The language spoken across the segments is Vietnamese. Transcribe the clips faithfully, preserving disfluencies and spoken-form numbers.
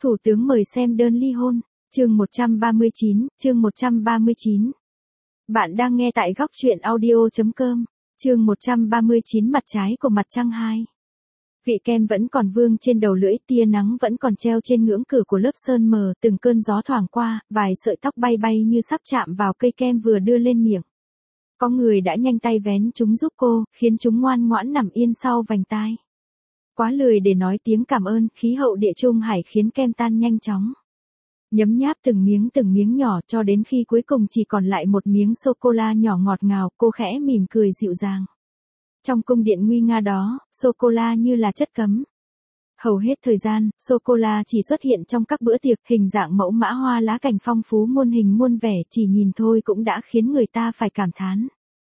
Thủ tướng mời xem đơn ly hôn, chương một trăm ba mươi chín, chương một trăm ba mươi chín. Bạn đang nghe tại góc truyện audio chấm com, chương một trăm ba mươi chín mặt trái của mặt trăng hai. Vị kem vẫn còn vương trên đầu lưỡi, tia nắng vẫn còn treo trên ngưỡng cửa của lớp sơn mờ, từng cơn gió thoảng qua, vài sợi tóc bay bay như sắp chạm vào cây kem vừa đưa lên miệng. Có người đã nhanh tay vén chúng giúp cô, khiến chúng ngoan ngoãn nằm yên sau vành tai. Quá lười để nói tiếng cảm ơn, khí hậu địa trung hải khiến kem tan nhanh chóng. Nhấm nháp từng miếng từng miếng nhỏ cho đến khi cuối cùng chỉ còn lại một miếng sô-cô-la nhỏ ngọt ngào, cô khẽ mỉm cười dịu dàng. Trong cung điện nguy nga đó, sô-cô-la như là chất cấm. Hầu hết thời gian, sô-cô-la chỉ xuất hiện trong các bữa tiệc, hình dạng mẫu mã hoa lá cành phong phú muôn hình muôn vẻ, chỉ nhìn thôi cũng đã khiến người ta phải cảm thán.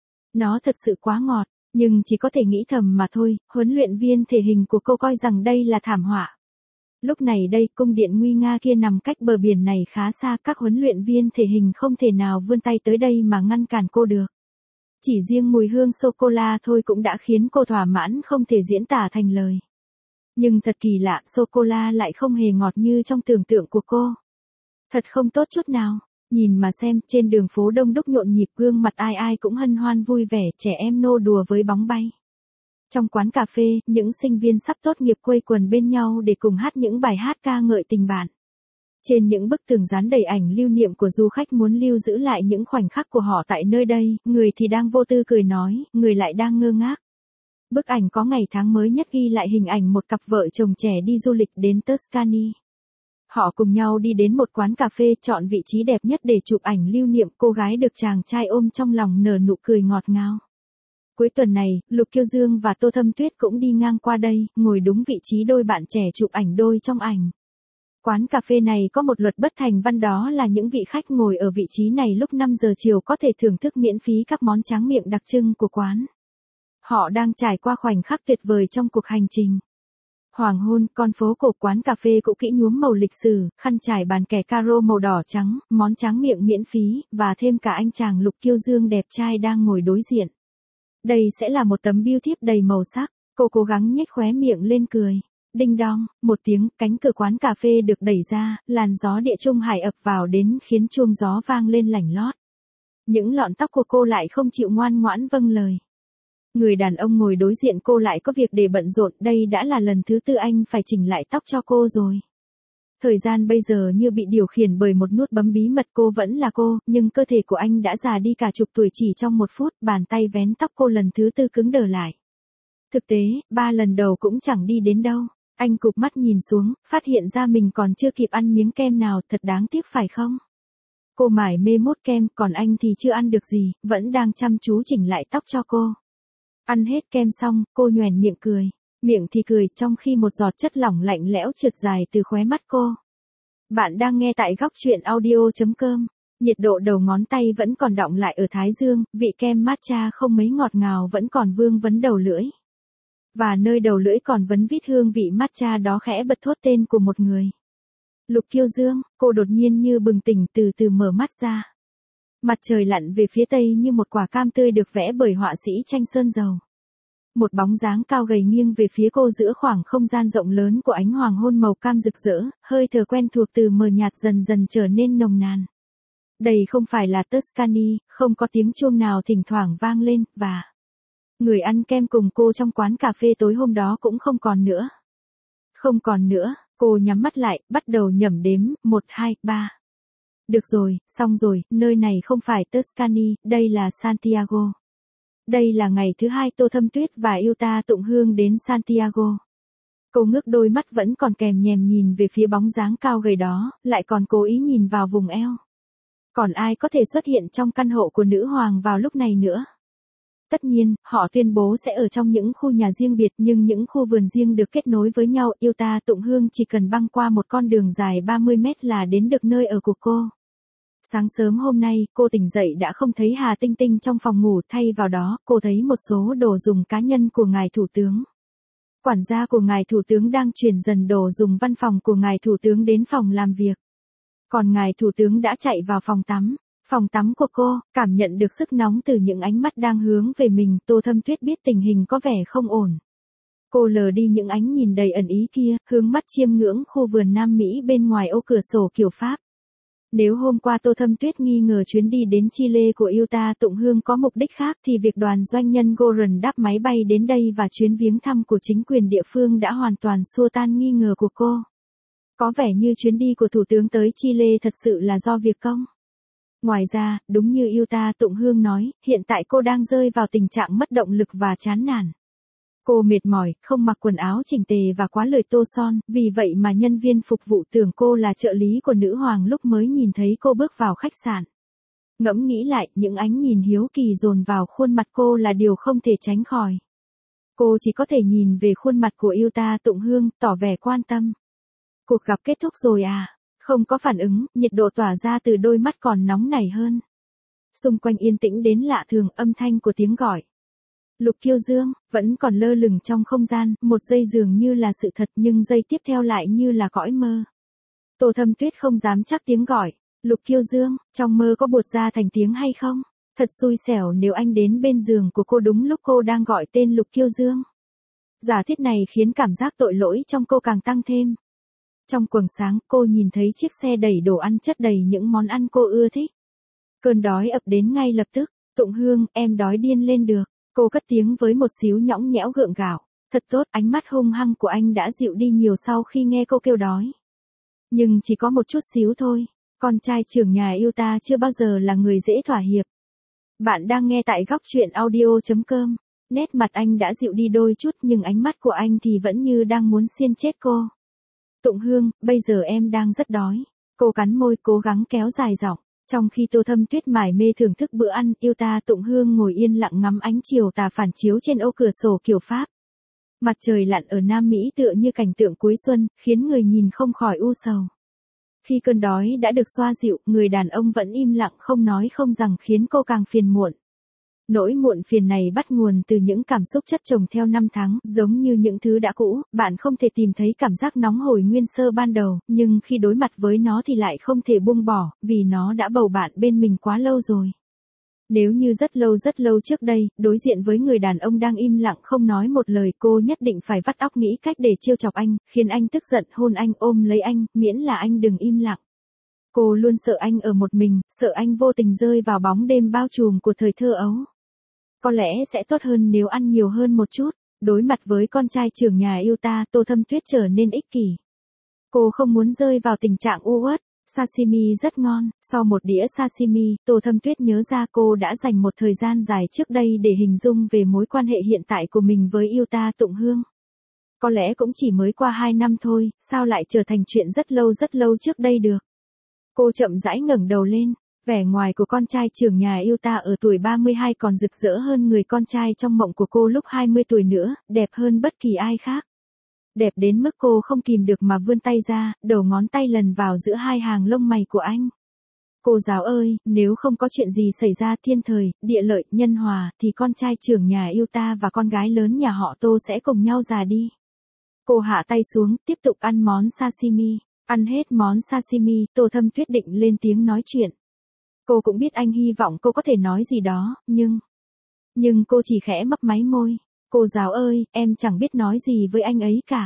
Nó thật sự quá ngọt, nhưng chỉ có thể nghĩ thầm mà thôi, huấn luyện viên thể hình của cô coi rằng đây là thảm họa. Lúc này đây, cung điện nguy nga kia nằm cách bờ biển này khá xa, các huấn luyện viên thể hình không thể nào vươn tay tới đây mà ngăn cản cô được. Chỉ riêng mùi hương sô-cô-la thôi cũng đã khiến cô thỏa mãn không thể diễn tả thành lời. Nhưng thật kỳ lạ, sô-cô-la lại không hề ngọt như trong tưởng tượng của cô. Thật không tốt chút nào. Nhìn mà xem, trên đường phố đông đúc nhộn nhịp, gương mặt ai ai cũng hân hoan vui vẻ, trẻ em nô đùa với bóng bay. Trong quán cà phê, những sinh viên sắp tốt nghiệp quây quần bên nhau để cùng hát những bài hát ca ngợi tình bạn. Trên những bức tường dán đầy ảnh lưu niệm của du khách muốn lưu giữ lại những khoảnh khắc của họ tại nơi đây, người thì đang vô tư cười nói, người lại đang ngơ ngác. Bức ảnh có ngày tháng mới nhất ghi lại hình ảnh một cặp vợ chồng trẻ đi du lịch đến Tuscany. Họ cùng nhau đi đến một quán cà phê, chọn vị trí đẹp nhất để chụp ảnh lưu niệm, cô gái được chàng trai ôm trong lòng nở nụ cười ngọt ngào. Cuối tuần này, Lục Kiêu Dương và Tô Thâm Tuyết cũng đi ngang qua đây, ngồi đúng vị trí đôi bạn trẻ chụp ảnh đôi trong ảnh. Quán cà phê này có một luật bất thành văn, đó là những vị khách ngồi ở vị trí này lúc năm giờ chiều có thể thưởng thức miễn phí các món tráng miệng đặc trưng của quán. Họ đang trải qua khoảnh khắc tuyệt vời trong cuộc hành trình. Hoàng hôn, con phố cổ, quán cà phê cũ kỹ nhuốm màu lịch sử, khăn trải bàn kẻ caro màu đỏ trắng, món tráng miệng miễn phí, và thêm cả anh chàng Lục Kiêu Dương đẹp trai đang ngồi đối diện. Đây sẽ là một tấm bưu thiếp đầy màu sắc, cô cố gắng nhếch khóe miệng lên cười. Đinh đong, một tiếng, cánh cửa quán cà phê được đẩy ra, làn gió địa trung hải ập vào đến khiến chuông gió vang lên lảnh lót. Những lọn tóc của cô lại không chịu ngoan ngoãn vâng lời. Người đàn ông ngồi đối diện cô lại có việc để bận rộn, đây đã là lần thứ tư anh phải chỉnh lại tóc cho cô rồi. Thời gian bây giờ như bị điều khiển bởi một nút bấm bí mật, cô vẫn là cô, nhưng cơ thể của anh đã già đi cả chục tuổi chỉ trong một phút, bàn tay vén tóc cô lần thứ tư cứng đờ lại. Thực tế, ba lần đầu cũng chẳng đi đến đâu. Anh cụp mắt nhìn xuống, phát hiện ra mình còn chưa kịp ăn miếng kem nào, thật đáng tiếc phải không? Cô mải mê mốt kem, còn anh thì chưa ăn được gì, vẫn đang chăm chú chỉnh lại tóc cho cô. Ăn hết kem xong, cô nhoẻn miệng cười. Miệng thì cười, trong khi một giọt chất lỏng lạnh lẽo trượt dài từ khóe mắt cô. Bạn đang nghe tại góc truyện audio chấm com. Nhiệt độ đầu ngón tay vẫn còn đọng lại ở thái dương, vị kem matcha không mấy ngọt ngào vẫn còn vương vấn đầu lưỡi. Và nơi đầu lưỡi còn vấn vít hương vị matcha đó khẽ bật thốt tên của một người. Lục Kiêu Dương, cô đột nhiên như bừng tỉnh, từ từ mở mắt ra. Mặt trời lặn về phía tây như một quả cam tươi được vẽ bởi họa sĩ tranh sơn dầu. Một bóng dáng cao gầy nghiêng về phía cô giữa khoảng không gian rộng lớn của ánh hoàng hôn màu cam rực rỡ, hơi thở quen thuộc từ mờ nhạt dần dần trở nên nồng nàn. Đây không phải là Tuscany, không có tiếng chuông nào thỉnh thoảng vang lên, và người ăn kem cùng cô trong quán cà phê tối hôm đó cũng không còn nữa. Không còn nữa, cô nhắm mắt lại, bắt đầu nhẩm đếm, một, hai, ba. Được rồi, xong rồi, nơi này không phải Tuscany, đây là Santiago. Đây là ngày thứ hai Tô Thâm Tuyết và Yuta tụng hương đến Santiago. Cô ngước đôi mắt vẫn còn kèm nhèm nhìn về phía bóng dáng cao gầy đó, lại còn cố ý nhìn vào vùng eo. Còn ai có thể xuất hiện trong căn hộ của nữ hoàng vào lúc này nữa? Tất nhiên, họ tuyên bố sẽ ở trong những khu nhà riêng biệt, nhưng những khu vườn riêng được kết nối với nhau. Yuta tụng hương chỉ cần băng qua một con đường dài ba mươi mét là đến được nơi ở của cô. Sáng sớm hôm nay, cô tỉnh dậy đã không thấy Hà Tinh Tinh trong phòng ngủ, thay vào đó, cô thấy một số đồ dùng cá nhân của ngài thủ tướng. Quản gia của ngài thủ tướng đang chuyển dần đồ dùng văn phòng của ngài thủ tướng đến phòng làm việc. Còn ngài thủ tướng đã chạy vào phòng tắm. Phòng tắm của cô, cảm nhận được sức nóng từ những ánh mắt đang hướng về mình, Tô Thâm Tuyết biết tình hình có vẻ không ổn. Cô lờ đi những ánh nhìn đầy ẩn ý kia, hướng mắt chiêm ngưỡng khu vườn Nam Mỹ bên ngoài ô cửa sổ kiểu Pháp. Nếu hôm qua Tô Thâm Tuyết nghi ngờ chuyến đi đến Chile của Yuta Tụng Hương có mục đích khác thì việc đoàn doanh nhân Goran đáp máy bay đến đây và chuyến viếng thăm của chính quyền địa phương đã hoàn toàn xua tan nghi ngờ của cô. Có vẻ như chuyến đi của Thủ tướng tới Chile thật sự là do việc công. Ngoài ra, đúng như Yuta Tụng Hương nói, hiện tại cô đang rơi vào tình trạng mất động lực và chán nản. Cô mệt mỏi, không mặc quần áo chỉnh tề và quá lời tô son, vì vậy mà nhân viên phục vụ tưởng cô là trợ lý của nữ hoàng lúc mới nhìn thấy cô bước vào khách sạn. Ngẫm nghĩ lại, những ánh nhìn hiếu kỳ dồn vào khuôn mặt cô là điều không thể tránh khỏi. Cô chỉ có thể nhìn về khuôn mặt của Yuta Tụng Hương, tỏ vẻ quan tâm. Cuộc gặp kết thúc rồi à? Không có phản ứng, nhiệt độ tỏa ra từ đôi mắt còn nóng nảy hơn. Xung quanh yên tĩnh đến lạ thường, âm thanh của tiếng gọi. Lục Kiêu Dương, vẫn còn lơ lửng trong không gian, một giây dường như là sự thật nhưng giây tiếp theo lại như là cõi mơ. Tô Thâm Tuyết không dám chắc tiếng gọi. Lục Kiêu Dương, trong mơ có buột ra thành tiếng hay không? Thật xui xẻo nếu anh đến bên giường của cô đúng lúc cô đang gọi tên Lục Kiêu Dương. Giả thiết này khiến cảm giác tội lỗi trong cô càng tăng thêm. Trong quầng sáng, cô nhìn thấy chiếc xe đẩy đồ ăn chất đầy những món ăn cô ưa thích. Cơn đói ập đến ngay lập tức. Tụng Hương, em đói điên lên được. Cô cất tiếng với một xíu nhõng nhẽo gượng gạo. Thật tốt, ánh mắt hung hăng của anh đã dịu đi nhiều sau khi nghe cô kêu đói. Nhưng chỉ có một chút xíu thôi. Con trai trưởng nhà Yuta chưa bao giờ là người dễ thỏa hiệp. Bạn đang nghe tại góc truyện audio chấm com. Nét mặt anh đã dịu đi đôi chút nhưng ánh mắt của anh thì vẫn như đang muốn xiên chết cô. Tụng Hương, bây giờ em đang rất đói. Cô cắn môi cố gắng kéo dài giọng. Trong khi Tô Thâm Tuyết mải mê thưởng thức bữa ăn, Yuta Tụng Hương ngồi yên lặng ngắm ánh chiều tà phản chiếu trên ô cửa sổ kiểu Pháp. Mặt trời lặn ở Nam Mỹ tựa như cảnh tượng cuối xuân, khiến người nhìn không khỏi u sầu. Khi cơn đói đã được xoa dịu, người đàn ông vẫn im lặng không nói không rằng khiến cô càng phiền muộn. Nỗi muộn phiền này bắt nguồn từ những cảm xúc chất chồng theo năm tháng, giống như những thứ đã cũ, bạn không thể tìm thấy cảm giác nóng hổi nguyên sơ ban đầu, nhưng khi đối mặt với nó thì lại không thể buông bỏ, vì nó đã bầu bạn bên mình quá lâu rồi. Nếu như rất lâu rất lâu trước đây, đối diện với người đàn ông đang im lặng không nói một lời, cô nhất định phải vắt óc nghĩ cách để trêu chọc anh, khiến anh tức giận, hôn anh, ôm lấy anh, miễn là anh đừng im lặng. Cô luôn sợ anh ở một mình, sợ anh vô tình rơi vào bóng đêm bao trùm của thời thơ ấu. Có lẽ sẽ tốt hơn nếu ăn nhiều hơn một chút. Đối mặt với con trai trưởng nhà Yuta, Tô Thâm Tuyết trở nên ích kỷ. Cô không muốn rơi vào tình trạng u uất. Sashimi rất ngon. Sau một đĩa sashimi, Tô Thâm Tuyết nhớ ra cô đã dành một thời gian dài trước đây để hình dung về mối quan hệ hiện tại của mình với Yuta Tụng Hương. Có lẽ cũng chỉ mới qua hai năm thôi, sao lại trở thành chuyện rất lâu rất lâu trước đây được. Cô chậm rãi ngẩng đầu lên. Vẻ ngoài của con trai trưởng nhà Yuta ở tuổi ba mươi hai còn rực rỡ hơn người con trai trong mộng của cô lúc hai mươi tuổi nữa, đẹp hơn bất kỳ ai khác. Đẹp đến mức cô không kìm được mà vươn tay ra, đầu ngón tay lần vào giữa hai hàng lông mày của anh. Cô giáo ơi, nếu không có chuyện gì xảy ra thiên thời, địa lợi, nhân hòa, thì con trai trưởng nhà Yuta và con gái lớn nhà họ Tô sẽ cùng nhau già đi. Cô hạ tay xuống, tiếp tục ăn món sashimi. Ăn hết món sashimi, Tô Thâm Tuyết định lên tiếng nói chuyện. Cô cũng biết anh hy vọng cô có thể nói gì đó, nhưng... Nhưng cô chỉ khẽ mấp máy môi. Cô giáo ơi, em chẳng biết nói gì với anh ấy cả.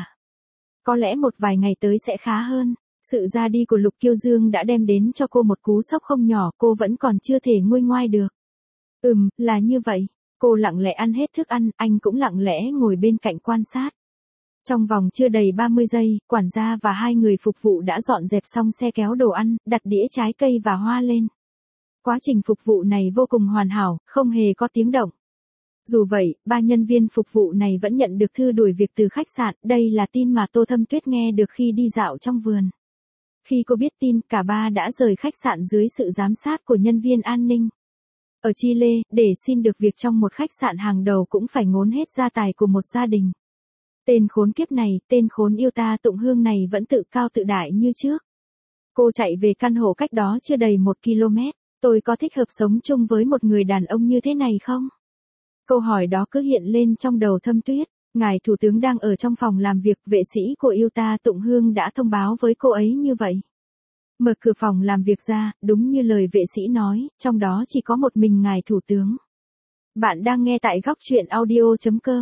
Có lẽ một vài ngày tới sẽ khá hơn. Sự ra đi của Lục Kiêu Dương đã đem đến cho cô một cú sốc không nhỏ, cô vẫn còn chưa thể nguôi ngoai được. Ừm, là như vậy. Cô lặng lẽ ăn hết thức ăn, anh cũng lặng lẽ ngồi bên cạnh quan sát. Trong vòng chưa đầy ba mươi giây, quản gia và hai người phục vụ đã dọn dẹp xong xe kéo đồ ăn, đặt đĩa trái cây và hoa lên. Quá trình phục vụ này vô cùng hoàn hảo, không hề có tiếng động. Dù vậy, ba nhân viên phục vụ này vẫn nhận được thư đuổi việc từ khách sạn, đây là tin mà Tô Thâm Tuyết nghe được khi đi dạo trong vườn. Khi cô biết tin, cả ba đã rời khách sạn dưới sự giám sát của nhân viên an ninh. Ở Chile, để xin được việc trong một khách sạn hàng đầu cũng phải ngốn hết gia tài của một gia đình. Tên khốn kiếp này, tên khốn Yuta Tụng Hương này vẫn tự cao tự đại như trước. Cô chạy về căn hộ cách đó chưa đầy một ki lô mét. Tôi có thích hợp sống chung với một người đàn ông như thế này không? Câu hỏi đó cứ hiện lên trong đầu Thâm Tuyết. Ngài Thủ tướng đang ở trong phòng làm việc, vệ sĩ của Yuta Tụng Hương đã thông báo với cô ấy như vậy. Mở cửa phòng làm việc ra, đúng như lời vệ sĩ nói, trong đó chỉ có một mình Ngài Thủ tướng. Bạn đang nghe tại góc truyện audio chấm com.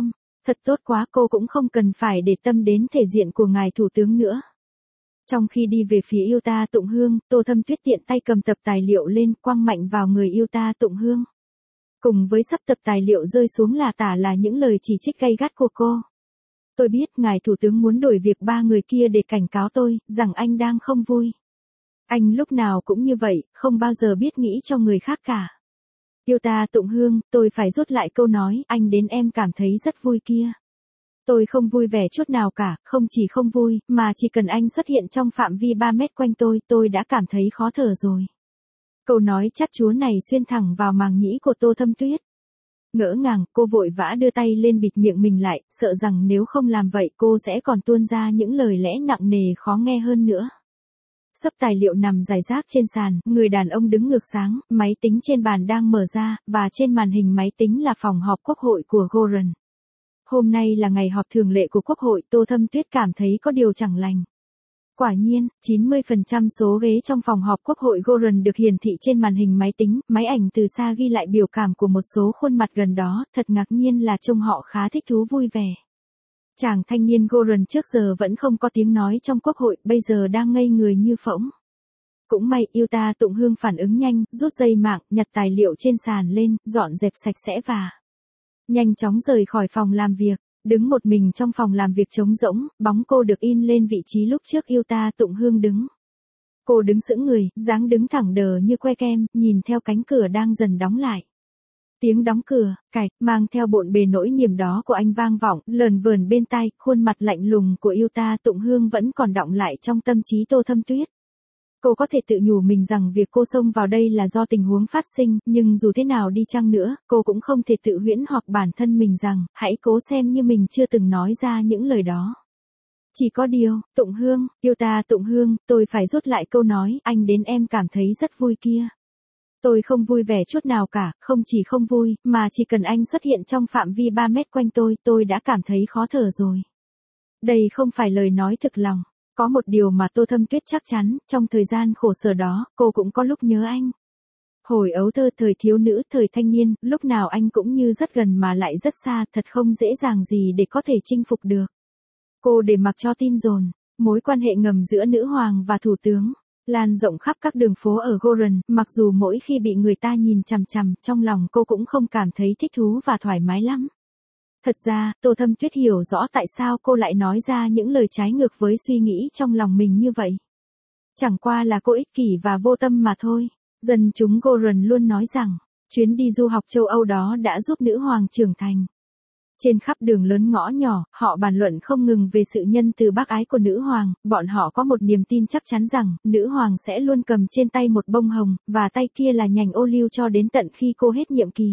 Thật tốt quá, cô cũng không cần phải để tâm đến thể diện của ngài thủ tướng nữa. Trong khi đi về phía yêu ta Tụng Hương, Tô Thâm Tuyết tiện tay cầm tập tài liệu lên, quăng mạnh vào người yêu ta Tụng Hương. Cùng với sắp tập tài liệu rơi xuống là tả là những lời chỉ trích gay gắt của cô. Tôi biết ngài thủ tướng muốn đổi việc ba người kia để cảnh cáo tôi, rằng anh đang không vui. Anh lúc nào cũng như vậy, không bao giờ biết nghĩ cho người khác cả. Yêu ta Tụng Hương, tôi phải rút lại câu nói, anh đến em cảm thấy rất vui kia. Tôi không vui vẻ chút nào cả, không chỉ không vui, mà chỉ cần anh xuất hiện trong phạm vi ba mét quanh tôi, tôi đã cảm thấy khó thở rồi. Câu nói chát chúa này xuyên thẳng vào màng nhĩ của Tô Thâm Tuyết. Ngỡ ngàng, cô vội vã đưa tay lên bịt miệng mình lại, sợ rằng nếu không làm vậy cô sẽ còn tuôn ra những lời lẽ nặng nề khó nghe hơn nữa. Sấp tài liệu nằm rải rác trên sàn, người đàn ông đứng ngược sáng, máy tính trên bàn đang mở ra, và trên màn hình máy tính là phòng họp quốc hội của Goran. Hôm nay là ngày họp thường lệ của quốc hội, Tô Thâm Tuyết cảm thấy có điều chẳng lành. Quả nhiên, chín mươi phần trăm số ghế trong phòng họp quốc hội Goran được hiển thị trên màn hình máy tính, máy ảnh từ xa ghi lại biểu cảm của một số khuôn mặt gần đó, thật ngạc nhiên là trông họ khá thích thú vui vẻ. Chàng thanh niên Goran trước giờ vẫn không có tiếng nói trong quốc hội, bây giờ đang ngây người như phỗng. Cũng may, yêu ta Tụng Hương phản ứng nhanh, rút dây mạng, nhặt tài liệu trên sàn lên, dọn dẹp sạch sẽ và nhanh chóng rời khỏi phòng làm việc. Đứng một mình trong phòng làm việc trống rỗng, bóng cô được in lên vị trí lúc trước yêu ta Tụng Hương đứng. Cô đứng sững người, dáng đứng thẳng đờ như que kem, nhìn theo cánh cửa đang dần đóng lại. Tiếng đóng cửa, cạch, mang theo bộn bề nỗi niềm đó của anh vang vọng, lờn vờn bên tai, khuôn mặt lạnh lùng của yêu ta Tụng Hương vẫn còn đọng lại trong tâm trí Tô Thâm Tuyết. Cô có thể tự nhủ mình rằng việc cô xông vào đây là do tình huống phát sinh, nhưng dù thế nào đi chăng nữa, cô cũng không thể tự huyễn hoặc bản thân mình rằng, hãy cố xem như mình chưa từng nói ra những lời đó. Chỉ có điều, Tụng Hương, yêu ta Tụng Hương, tôi phải rút lại câu nói, anh đến em cảm thấy rất vui kia. Tôi không vui vẻ chút nào cả, không chỉ không vui, mà chỉ cần anh xuất hiện trong phạm vi ba mét quanh tôi, tôi đã cảm thấy khó thở rồi. Đây không phải lời nói thực lòng. Có một điều mà Tô Thâm Tuyết chắc chắn, trong thời gian khổ sở đó, cô cũng có lúc nhớ anh. Hồi ấu thơ, thời thiếu nữ, thời thanh niên, lúc nào anh cũng như rất gần mà lại rất xa, thật không dễ dàng gì để có thể chinh phục được. Cô để mặc cho tin đồn, mối quan hệ ngầm giữa nữ hoàng và thủ tướng, lan rộng khắp các đường phố ở Goran, mặc dù mỗi khi bị người ta nhìn chằm chằm, trong lòng cô cũng không cảm thấy thích thú và thoải mái lắm. Thật ra, Tô Thâm Tuyết hiểu rõ tại sao cô lại nói ra những lời trái ngược với suy nghĩ trong lòng mình như vậy. Chẳng qua là cô ích kỷ và vô tâm mà thôi. Dân chúng Goran luôn nói rằng, chuyến đi du học châu Âu đó đã giúp nữ hoàng trưởng thành. Trên khắp đường lớn ngõ nhỏ, họ bàn luận không ngừng về sự nhân từ bác ái của nữ hoàng, bọn họ có một niềm tin chắc chắn rằng, nữ hoàng sẽ luôn cầm trên tay một bông hồng, và tay kia là nhành ô liu cho đến tận khi cô hết nhiệm kỳ.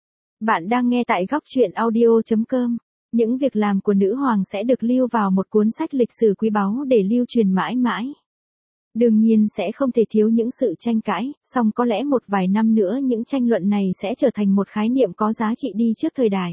Bạn đang nghe tại góc truyện audio chấm com. Những việc làm của nữ hoàng sẽ được lưu vào một cuốn sách lịch sử quý báu để lưu truyền mãi mãi. Đương nhiên sẽ không thể thiếu những sự tranh cãi, song có lẽ một vài năm nữa những tranh luận này sẽ trở thành một khái niệm có giá trị đi trước thời đại.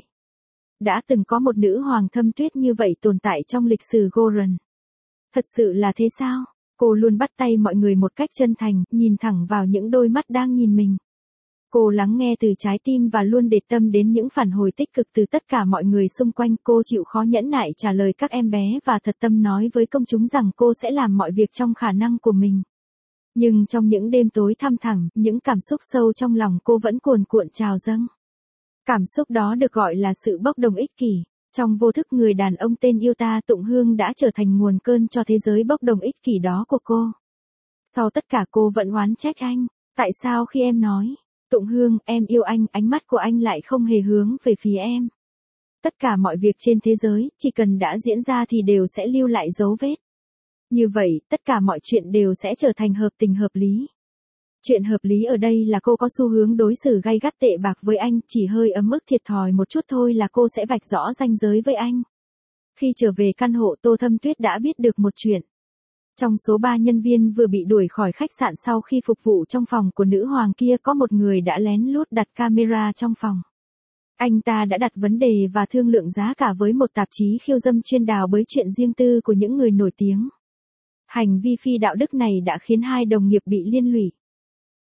Đã từng có một nữ hoàng Thâm Tuyết như vậy tồn tại trong lịch sử Goran. Thật sự là thế sao? Cô luôn bắt tay mọi người một cách chân thành, nhìn thẳng vào những đôi mắt đang nhìn mình. Cô lắng nghe từ trái tim và luôn để tâm đến những phản hồi tích cực từ tất cả mọi người xung quanh. Cô chịu khó nhẫn nại trả lời các em bé và thật tâm nói với công chúng rằng cô sẽ làm mọi việc trong khả năng của mình. Nhưng trong những đêm tối thăm thẳm, những cảm xúc sâu trong lòng cô vẫn cuồn cuộn trào dâng. Cảm xúc đó được gọi là sự bốc đồng ích kỷ. Trong vô thức, người đàn ông tên yêu ta Tụng Hương đã trở thành nguồn cơn cho thế giới bốc đồng ích kỷ đó của cô. Sau tất cả cô vẫn oán trách anh. Tại sao khi em nói, Tụng Hương, em yêu anh, ánh mắt của anh lại không hề hướng về phía em? Tất cả mọi việc trên thế giới, chỉ cần đã diễn ra thì đều sẽ lưu lại dấu vết. Như vậy, tất cả mọi chuyện đều sẽ trở thành hợp tình hợp lý. Chuyện hợp lý ở đây là cô có xu hướng đối xử gay gắt tệ bạc với anh, chỉ hơi ấm ức thiệt thòi một chút thôi là cô sẽ vạch rõ ranh giới với anh. Khi trở về căn hộ, Tô Thâm Tuyết đã biết được một chuyện. Trong số ba nhân viên vừa bị đuổi khỏi khách sạn sau khi phục vụ trong phòng của nữ hoàng kia có một người đã lén lút đặt camera trong phòng. Anh ta đã đặt vấn đề và thương lượng giá cả với một tạp chí khiêu dâm chuyên đào bới chuyện riêng tư của những người nổi tiếng. Hành vi phi đạo đức này đã khiến hai đồng nghiệp bị liên lụy.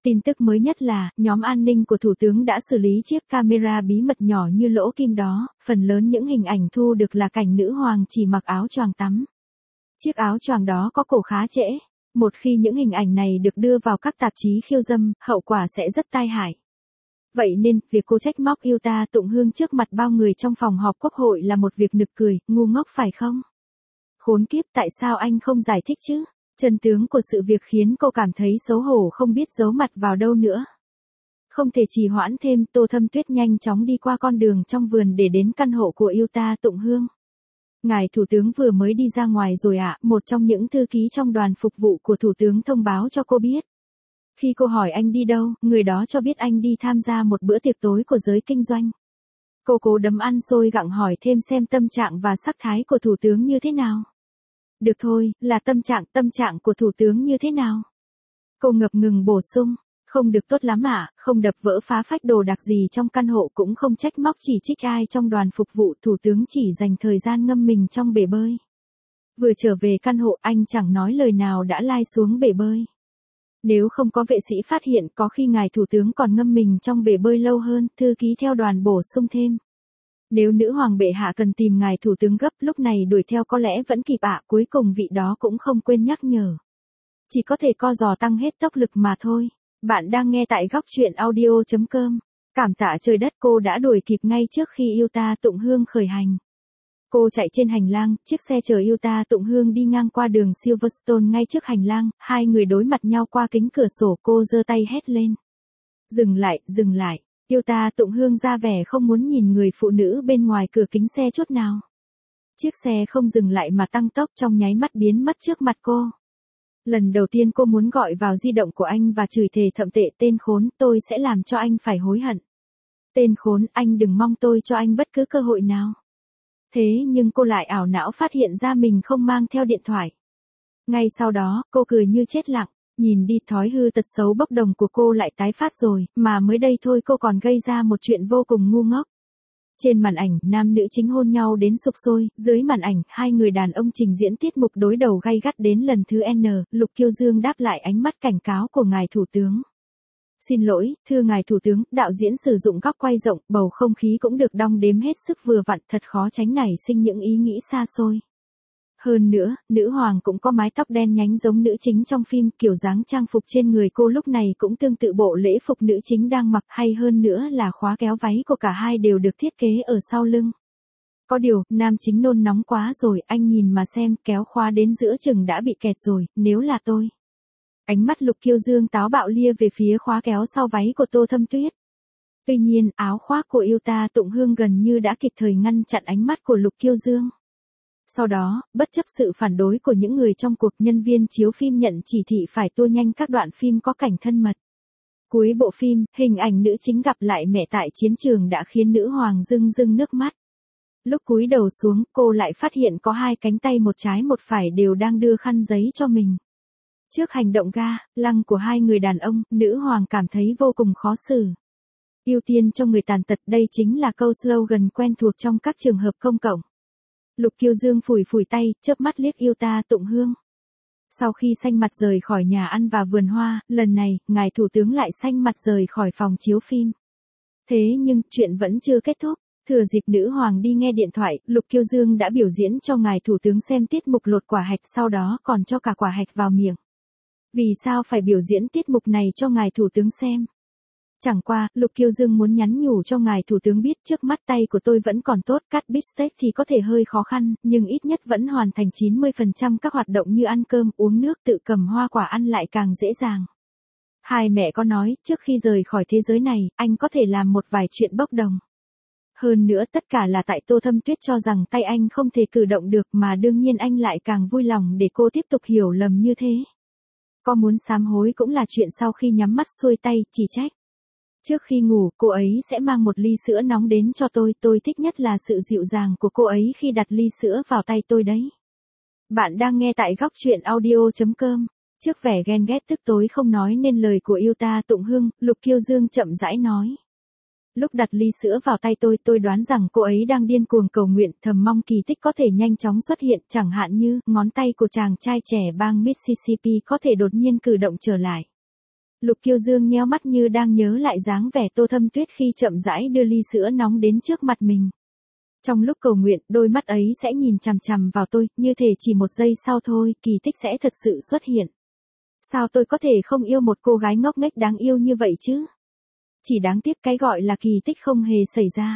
Tin tức mới nhất là, nhóm an ninh của Thủ tướng đã xử lý chiếc camera bí mật nhỏ như lỗ kim đó, phần lớn những hình ảnh thu được là cảnh nữ hoàng chỉ mặc áo choàng tắm. Chiếc áo choàng đó có cổ khá trễ. Một khi những hình ảnh này được đưa vào các tạp chí khiêu dâm, hậu quả sẽ rất tai hại. Vậy nên, việc cô trách móc Yuta Tụng Hương trước mặt bao người trong phòng họp quốc hội là một việc nực cười, ngu ngốc phải không? Khốn kiếp, tại sao anh không giải thích chứ? Chân tướng của sự việc khiến cô cảm thấy xấu hổ không biết giấu mặt vào đâu nữa. Không thể trì hoãn thêm, Tô Thâm Tuyết nhanh chóng đi qua con đường trong vườn để đến căn hộ của Yuta Tụng Hương. Ngài Thủ tướng vừa mới đi ra ngoài rồi ạ, à, một trong những thư ký trong đoàn phục vụ của Thủ tướng thông báo cho cô biết. Khi cô hỏi anh đi đâu, người đó cho biết anh đi tham gia một bữa tiệc tối của giới kinh doanh. Cô cố đấm ăn xôi gặng hỏi thêm xem tâm trạng và sắc thái của Thủ tướng như thế nào. Được thôi, là tâm trạng, tâm trạng của Thủ tướng như thế nào? Cô ngập ngừng bổ sung, không được tốt lắm ạ, à, không đập vỡ phá phách đồ đạc gì trong căn hộ cũng không trách móc chỉ trích ai trong đoàn phục vụ, Thủ tướng chỉ dành thời gian ngâm mình trong bể bơi. Vừa trở về căn hộ anh chẳng nói lời nào đã lai xuống bể bơi. Nếu không có vệ sĩ phát hiện có khi ngài Thủ tướng còn ngâm mình trong bể bơi lâu hơn, thư ký theo đoàn bổ sung thêm. Nếu nữ hoàng bệ hạ cần tìm ngài Thủ tướng gấp lúc này đuổi theo có lẽ vẫn kịp ạ, à, cuối cùng vị đó cũng không quên nhắc nhở. Chỉ có thể co giò tăng hết tốc lực mà thôi. Bạn đang nghe tại góc truyện audio chấm com. Cảm tạ trời đất cô đã đuổi kịp ngay trước khi Yuta Tụng Hương khởi hành. Cô chạy trên hành lang, chiếc xe chở Yuta Tụng Hương đi ngang qua đường Silverstone ngay trước hành lang, hai người đối mặt nhau qua kính cửa sổ, cô giơ tay hét lên. Dừng lại, dừng lại. Yuta Tụng Hương ra vẻ không muốn nhìn người phụ nữ bên ngoài cửa kính xe chút nào. Chiếc xe không dừng lại mà tăng tốc trong nháy mắt biến mất trước mặt cô. Lần đầu tiên cô muốn gọi vào di động của anh và chửi thề thậm tệ tên khốn, tôi sẽ làm cho anh phải hối hận. Tên khốn, anh đừng mong tôi cho anh bất cứ cơ hội nào. Thế nhưng cô lại ảo não phát hiện ra mình không mang theo điện thoại. Ngay sau đó, cô cười như chết lặng, nhìn đi thói hư tật xấu bốc đồng của cô lại tái phát rồi, mà mới đây thôi cô còn gây ra một chuyện vô cùng ngu ngốc. Trên màn ảnh, nam nữ chính hôn nhau đến sục sôi, dưới màn ảnh, hai người đàn ông trình diễn tiết mục đối đầu gay gắt đến lần thứ N, Lục Kiêu Dương đáp lại ánh mắt cảnh cáo của ngài Thủ tướng. Xin lỗi, thưa ngài Thủ tướng, đạo diễn sử dụng góc quay rộng, bầu không khí cũng được đong đếm hết sức vừa vặn, thật khó tránh nảy sinh những ý nghĩ xa xôi. Hơn nữa, nữ hoàng cũng có mái tóc đen nhánh giống nữ chính trong phim, kiểu dáng trang phục trên người cô lúc này cũng tương tự bộ lễ phục nữ chính đang mặc, hay hơn nữa là khóa kéo váy của cả hai đều được thiết kế ở sau lưng. Có điều, nam chính nôn nóng quá rồi, anh nhìn mà xem, kéo khóa đến giữa chừng đã bị kẹt rồi, nếu là tôi. Ánh mắt Lục Kiêu Dương táo bạo lia về phía khóa kéo sau váy của Tô Thâm Tuyết. Tuy nhiên, áo khoác của Yuta Tụng Hương gần như đã kịp thời ngăn chặn ánh mắt của Lục Kiêu Dương. Sau đó, bất chấp sự phản đối của những người trong cuộc, nhân viên chiếu phim nhận chỉ thị phải tua nhanh các đoạn phim có cảnh thân mật. Cuối bộ phim, hình ảnh nữ chính gặp lại mẹ tại chiến trường đã khiến nữ hoàng rưng rưng nước mắt. Lúc cúi đầu xuống, cô lại phát hiện có hai cánh tay một trái một phải đều đang đưa khăn giấy cho mình. Trước hành động ga lăng của hai người đàn ông, nữ hoàng cảm thấy vô cùng khó xử. Ưu tiên cho người tàn tật, đây chính là câu slogan quen thuộc trong các trường hợp công cộng. Lục Kiêu Dương phủi phủi tay, chớp mắt liếc Yuta Tụng Hương. Sau khi xanh mặt rời khỏi nhà ăn và vườn hoa, lần này, ngài Thủ tướng lại xanh mặt rời khỏi phòng chiếu phim. Thế nhưng, chuyện vẫn chưa kết thúc. Thừa dịp nữ hoàng đi nghe điện thoại, Lục Kiêu Dương đã biểu diễn cho ngài Thủ tướng xem tiết mục lột quả hạch, sau đó còn cho cả quả hạch vào miệng. Vì sao phải biểu diễn tiết mục này cho ngài Thủ tướng xem? Chẳng qua, Lục Kiêu Dương muốn nhắn nhủ cho ngài Thủ tướng biết trước mắt tay của tôi vẫn còn tốt, cắt bít tết thì có thể hơi khó khăn, nhưng ít nhất vẫn hoàn thành chín mươi phần trăm các hoạt động như ăn cơm, uống nước, tự cầm hoa quả ăn lại càng dễ dàng. Hai mẹ có nói, trước khi rời khỏi thế giới này, anh có thể làm một vài chuyện bốc đồng. Hơn nữa tất cả là tại Tô Thâm Tuyết cho rằng tay anh không thể cử động được, mà đương nhiên anh lại càng vui lòng để cô tiếp tục hiểu lầm như thế. Có muốn sám hối cũng là chuyện sau khi nhắm mắt xuôi tay, chỉ trách. Trước khi ngủ, cô ấy sẽ mang một ly sữa nóng đến cho tôi, tôi thích nhất là sự dịu dàng của cô ấy khi đặt ly sữa vào tay tôi đấy. Bạn đang nghe tại góc truyện audio chấm com. Trước vẻ ghen ghét tức tối không nói nên lời của Yuta Tụng Hương, Lục Kiêu Dương chậm rãi nói. Lúc đặt ly sữa vào tay tôi, tôi đoán rằng cô ấy đang điên cuồng cầu nguyện, thầm mong kỳ tích có thể nhanh chóng xuất hiện, chẳng hạn như, ngón tay của chàng trai trẻ bang Mississippi có thể đột nhiên cử động trở lại. Lục Kiêu Dương nheo mắt như đang nhớ lại dáng vẻ Tô Thâm Tuyết khi chậm rãi đưa ly sữa nóng đến trước mặt mình. Trong lúc cầu nguyện, đôi mắt ấy sẽ nhìn chằm chằm vào tôi, như thể chỉ một giây sau thôi, kỳ tích sẽ thật sự xuất hiện. Sao tôi có thể không yêu một cô gái ngốc nghếch đáng yêu như vậy chứ? Chỉ đáng tiếc cái gọi là kỳ tích không hề xảy ra.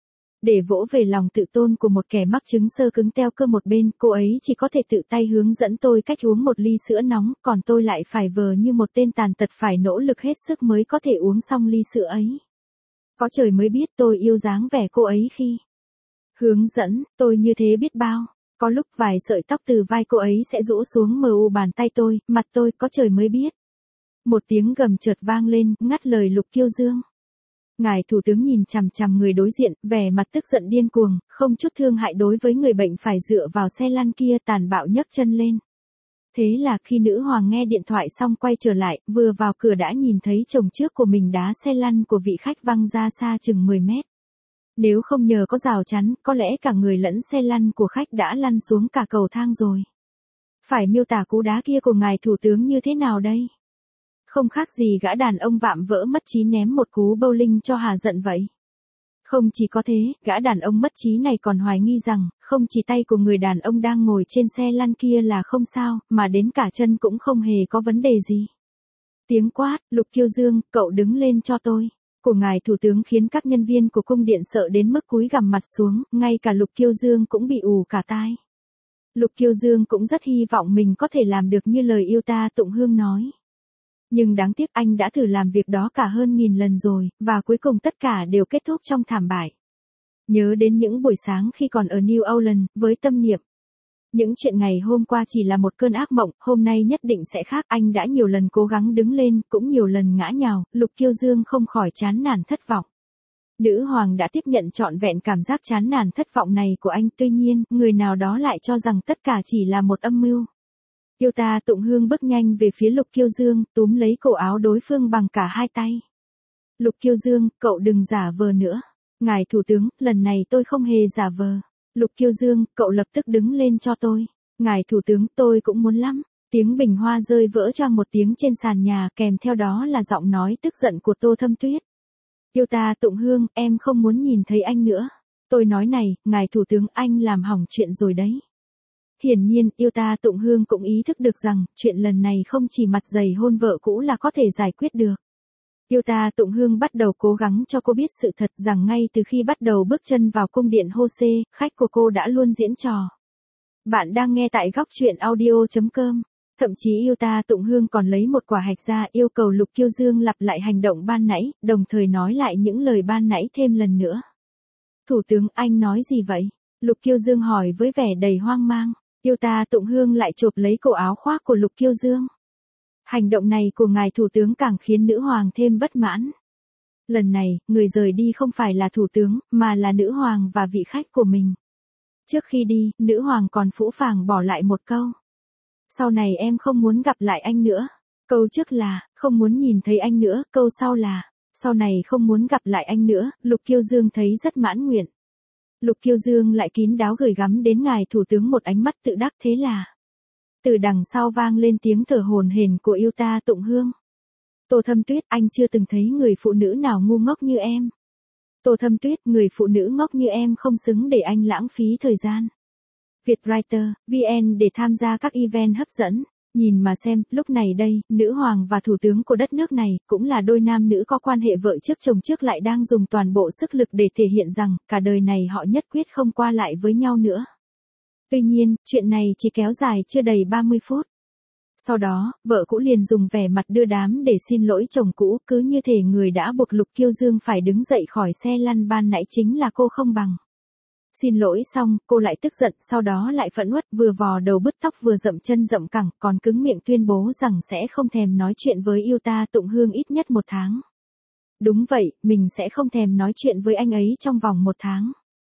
Để vỗ về lòng tự tôn của một kẻ mắc chứng xơ cứng teo cơ một bên, cô ấy chỉ có thể tự tay hướng dẫn tôi cách uống một ly sữa nóng, còn tôi lại phải vờ như một tên tàn tật phải nỗ lực hết sức mới có thể uống xong ly sữa ấy. Có trời mới biết tôi yêu dáng vẻ cô ấy khi hướng dẫn, tôi như thế biết bao. Có lúc vài sợi tóc từ vai cô ấy sẽ rũ xuống mờ u bàn tay tôi, mặt tôi, có trời mới biết. Một tiếng gầm chợt vang lên, ngắt lời Lục Kiêu Dương. Ngài thủ tướng nhìn chằm chằm người đối diện, vẻ mặt tức giận điên cuồng, không chút thương hại đối với người bệnh phải dựa vào xe lăn kia, tàn bạo nhấc chân lên. Thế là khi nữ hoàng nghe điện thoại xong quay trở lại, vừa vào cửa đã nhìn thấy chồng trước của mình đá xe lăn của vị khách văng ra xa chừng mười mét. Nếu không nhờ có rào chắn, có lẽ cả người lẫn xe lăn của khách đã lăn xuống cả cầu thang rồi. Phải miêu tả cú đá kia của ngài thủ tướng như thế nào đây? Không khác gì gã đàn ông vạm vỡ mất trí ném một cú bowling cho hà giận vậy. Không chỉ có thế, gã đàn ông mất trí này còn hoài nghi rằng, không chỉ tay của người đàn ông đang ngồi trên xe lăn kia là không sao, mà đến cả chân cũng không hề có vấn đề gì. Tiếng quát, Lục Kiêu Dương, cậu đứng lên cho tôi. Của ngài thủ tướng khiến các nhân viên của cung điện sợ đến mức cúi gằm mặt xuống, ngay cả Lục Kiêu Dương cũng bị ù cả tai. Lục Kiêu Dương cũng rất hy vọng mình có thể làm được như lời yêu ta Tụng Hương nói. Nhưng đáng tiếc anh đã thử làm việc đó cả hơn nghìn lần rồi, và cuối cùng tất cả đều kết thúc trong thảm bại. Nhớ đến những buổi sáng khi còn ở New Orleans, với tâm niệm. Những chuyện ngày hôm qua chỉ là một cơn ác mộng, hôm nay nhất định sẽ khác. Anh đã nhiều lần cố gắng đứng lên, cũng nhiều lần ngã nhào, Lục Kiêu Dương không khỏi chán nản thất vọng. Nữ hoàng đã tiếp nhận trọn vẹn cảm giác chán nản thất vọng này của anh, tuy nhiên, người nào đó lại cho rằng tất cả chỉ là một âm mưu. Yêu ta Tụng Hương bước nhanh về phía Lục Kiêu Dương, túm lấy cổ áo đối phương bằng cả hai tay. Lục Kiêu Dương, cậu đừng giả vờ nữa. Ngài thủ tướng, lần này tôi không hề giả vờ. Lục Kiêu Dương, cậu lập tức đứng lên cho tôi. Ngài thủ tướng, tôi cũng muốn lắm. Tiếng bình hoa rơi vỡ choang một tiếng trên sàn nhà, kèm theo đó là giọng nói tức giận của Tô Thâm Tuyết. Yêu ta Tụng Hương, em không muốn nhìn thấy anh nữa. Tôi nói này, ngài thủ tướng, anh làm hỏng chuyện rồi đấy. Hiển nhiên, yêu ta Tụng Hương cũng ý thức được rằng, chuyện lần này không chỉ mặt dày hôn vợ cũ là có thể giải quyết được. Yêu ta Tụng Hương bắt đầu cố gắng cho cô biết sự thật rằng ngay từ khi bắt đầu bước chân vào cung điện Jose, khách của cô đã luôn diễn trò. Bạn đang nghe tại góc truyện audio chấm com. Thậm chí yêu ta Tụng Hương còn lấy một quả hạch ra yêu cầu Lục Kiêu Dương lặp lại hành động ban nãy, đồng thời nói lại những lời ban nãy thêm lần nữa. Thủ tướng, anh nói gì vậy? Lục Kiêu Dương hỏi với vẻ đầy hoang mang. Yêu ta Tụng Hương lại chộp lấy cổ áo khoác của Lục Kiêu Dương. Hành động này của ngài thủ tướng càng khiến nữ hoàng thêm bất mãn. Lần này, người rời đi không phải là thủ tướng, mà là nữ hoàng và vị khách của mình. Trước khi đi, nữ hoàng còn phũ phàng bỏ lại một câu. Sau này em không muốn gặp lại anh nữa. Câu trước là, không muốn nhìn thấy anh nữa, câu sau là, sau này không muốn gặp lại anh nữa. Lục Kiêu Dương thấy rất mãn nguyện. Lục Kiêu Dương lại kín đáo gửi gắm đến ngài thủ tướng một ánh mắt tự đắc, thế là. Từ đằng sau vang lên tiếng thở hổn hển của yêu ta Tụng Hương. Tô Thâm Tuyết, anh chưa từng thấy người phụ nữ nào ngu ngốc như em. Tô Thâm Tuyết, người phụ nữ ngốc như em không xứng để anh lãng phí thời gian. Vietwriter, vê en để tham gia các event hấp dẫn. Nhìn mà xem, lúc này đây, nữ hoàng và thủ tướng của đất nước này, cũng là đôi nam nữ có quan hệ vợ trước chồng trước lại đang dùng toàn bộ sức lực để thể hiện rằng, cả đời này họ nhất quyết không qua lại với nhau nữa. Tuy nhiên, chuyện này chỉ kéo dài chưa đầy ba mươi phút. Sau đó, vợ cũ liền dùng vẻ mặt đưa đám để xin lỗi chồng cũ, cứ như thể người đã buộc Lục Kiêu Dương phải đứng dậy khỏi xe lăn ban nãy chính là cô không bằng. Xin lỗi xong, cô lại tức giận, sau đó lại phẫn uất, vừa vò đầu bứt tóc vừa dậm chân dậm cẳng, còn cứng miệng tuyên bố rằng sẽ không thèm nói chuyện với yêu ta Tụng Hương ít nhất một tháng. Đúng vậy, mình sẽ không thèm nói chuyện với anh ấy trong vòng một tháng.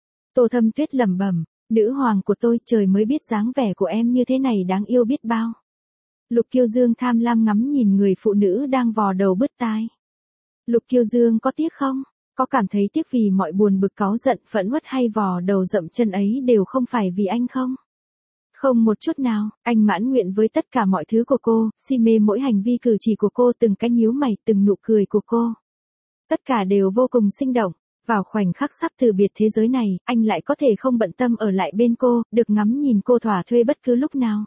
Tô Thâm Tuyết lẩm bẩm, nữ hoàng của tôi, trời mới biết dáng vẻ của em như thế này đáng yêu biết bao. Lục Kiêu Dương tham lam ngắm nhìn người phụ nữ đang vò đầu bứt tai. Lục Kiêu Dương có tiếc không? Có cảm thấy tiếc vì mọi buồn bực cáu giận, phẫn uất hay vò đầu dậm chân ấy đều không phải vì anh không? Không một chút nào, anh mãn nguyện với tất cả mọi thứ của cô, si mê mỗi hành vi cử chỉ của cô, từng cái nhíu mày, từng nụ cười của cô. Tất cả đều vô cùng sinh động. Vào khoảnh khắc sắp từ biệt thế giới này, anh lại có thể không bận tâm ở lại bên cô, được ngắm nhìn cô thỏa thuê bất cứ lúc nào.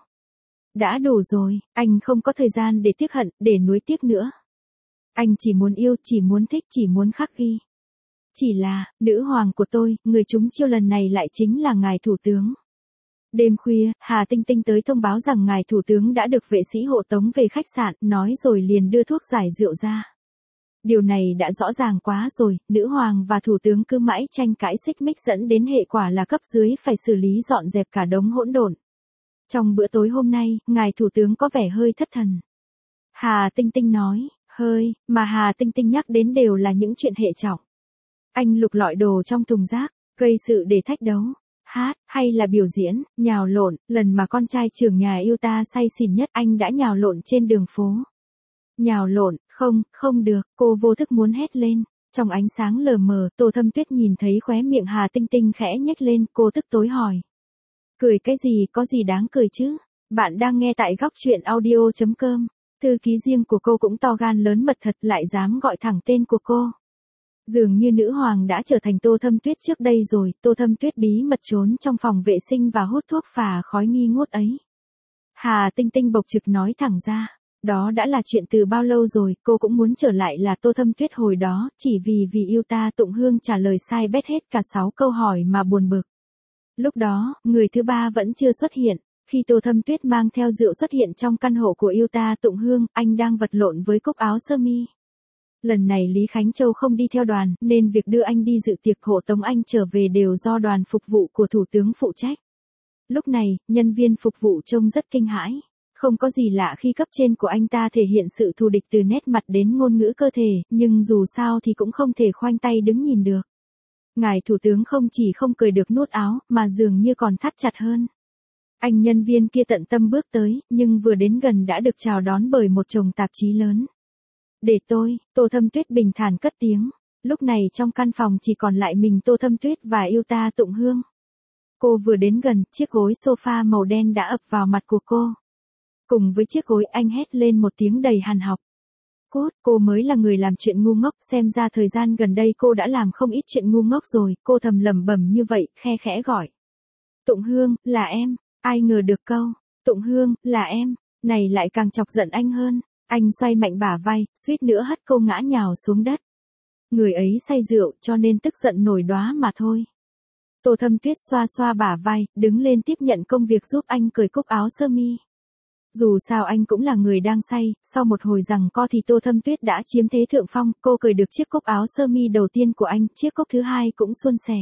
Đã đủ rồi, anh không có thời gian để tiếc hận, để nuối tiếc nữa. Anh chỉ muốn yêu, chỉ muốn thích, chỉ muốn khắc ghi. Chỉ là, nữ hoàng của tôi, người trúng chiêu lần này lại chính là ngài thủ tướng. Đêm khuya, Hà Tinh Tinh tới thông báo rằng ngài thủ tướng đã được vệ sĩ hộ tống về khách sạn, nói rồi liền đưa thuốc giải rượu ra. Điều này đã rõ ràng quá rồi, nữ hoàng và thủ tướng cứ mãi tranh cãi xích mích dẫn đến hệ quả là cấp dưới phải xử lý dọn dẹp cả đống hỗn độn. Trong bữa tối hôm nay, ngài thủ tướng có vẻ hơi thất thần. Hà Tinh Tinh nói, hơi, mà Hà Tinh Tinh nhắc đến đều là những chuyện hệ trọng. Anh lục lọi đồ trong thùng rác, gây sự để thách đấu, hát, hay là biểu diễn, nhào lộn, lần mà con trai trưởng nhà yêu ta say xỉn nhất anh đã nhào lộn trên đường phố. Nhào lộn, không, không được, cô vô thức muốn hét lên. Trong ánh sáng lờ mờ, Tô Thâm Tuyết nhìn thấy khóe miệng Hà Tinh Tinh khẽ nhếch lên, cô tức tối hỏi. Cười cái gì, có gì đáng cười chứ? Bạn đang nghe tại góc truyện audio chấm com. Thư ký riêng của cô cũng to gan lớn mật thật, lại dám gọi thẳng tên của cô. Dường như nữ hoàng đã trở thành Tô Thâm Tuyết trước đây rồi, Tô Thâm Tuyết bí mật trốn trong phòng vệ sinh và hút thuốc phà khói nghi ngút ấy. Hà Tinh Tinh bộc trực nói thẳng ra. Đó đã là chuyện từ bao lâu rồi, cô cũng muốn trở lại là Tô Thâm Tuyết hồi đó, chỉ vì vì yêu ta Tụng Hương trả lời sai bét hết cả sáu câu hỏi mà buồn bực. Lúc đó, người thứ ba vẫn chưa xuất hiện, khi Tô Thâm Tuyết mang theo rượu xuất hiện trong căn hộ của yêu ta Tụng Hương, anh đang vật lộn với cúc áo sơ mi. Lần này Lý Khánh Châu không đi theo đoàn, nên việc đưa anh đi dự tiệc hộ tống anh trở về đều do đoàn phục vụ của thủ tướng phụ trách. Lúc này, nhân viên phục vụ trông rất kinh hãi. Không có gì lạ khi cấp trên của anh ta thể hiện sự thù địch từ nét mặt đến ngôn ngữ cơ thể, nhưng dù sao thì cũng không thể khoanh tay đứng nhìn được. Ngài thủ tướng không chỉ không cười được nuốt áo, mà dường như còn thắt chặt hơn. Anh nhân viên kia tận tâm bước tới, nhưng vừa đến gần đã được chào đón bởi một chồng tạp chí lớn. Để tôi, Tô Thâm Tuyết bình thản cất tiếng. Lúc này trong căn phòng chỉ còn lại mình Tô Thâm Tuyết và yêu ta Tụng Hương. Cô vừa đến gần, chiếc gối sofa màu đen đã ập vào mặt của cô. Cùng với chiếc gối anh hét lên một tiếng đầy hàn học. Cút, cô mới là người làm chuyện ngu ngốc, xem ra thời gian gần đây cô đã làm không ít chuyện ngu ngốc rồi, cô thầm lẩm bẩm như vậy, khe khẽ gọi. Tụng Hương, là em, ai ngờ được câu, Tụng Hương, là em, này lại càng chọc giận anh hơn, anh xoay mạnh bả vai, suýt nữa hất cô ngã nhào xuống đất. Người ấy say rượu cho nên tức giận nổi đóa mà thôi. Tô Thâm Tuyết xoa xoa bả vai, đứng lên tiếp nhận công việc giúp anh cởi cúc áo sơ mi. Dù sao anh cũng là người đang say, sau một hồi giằng co thì Tô Thâm Tuyết đã chiếm thế thượng phong, cô cởi được chiếc cúc áo sơ mi đầu tiên của anh, chiếc cúc thứ hai cũng suôn sẻ.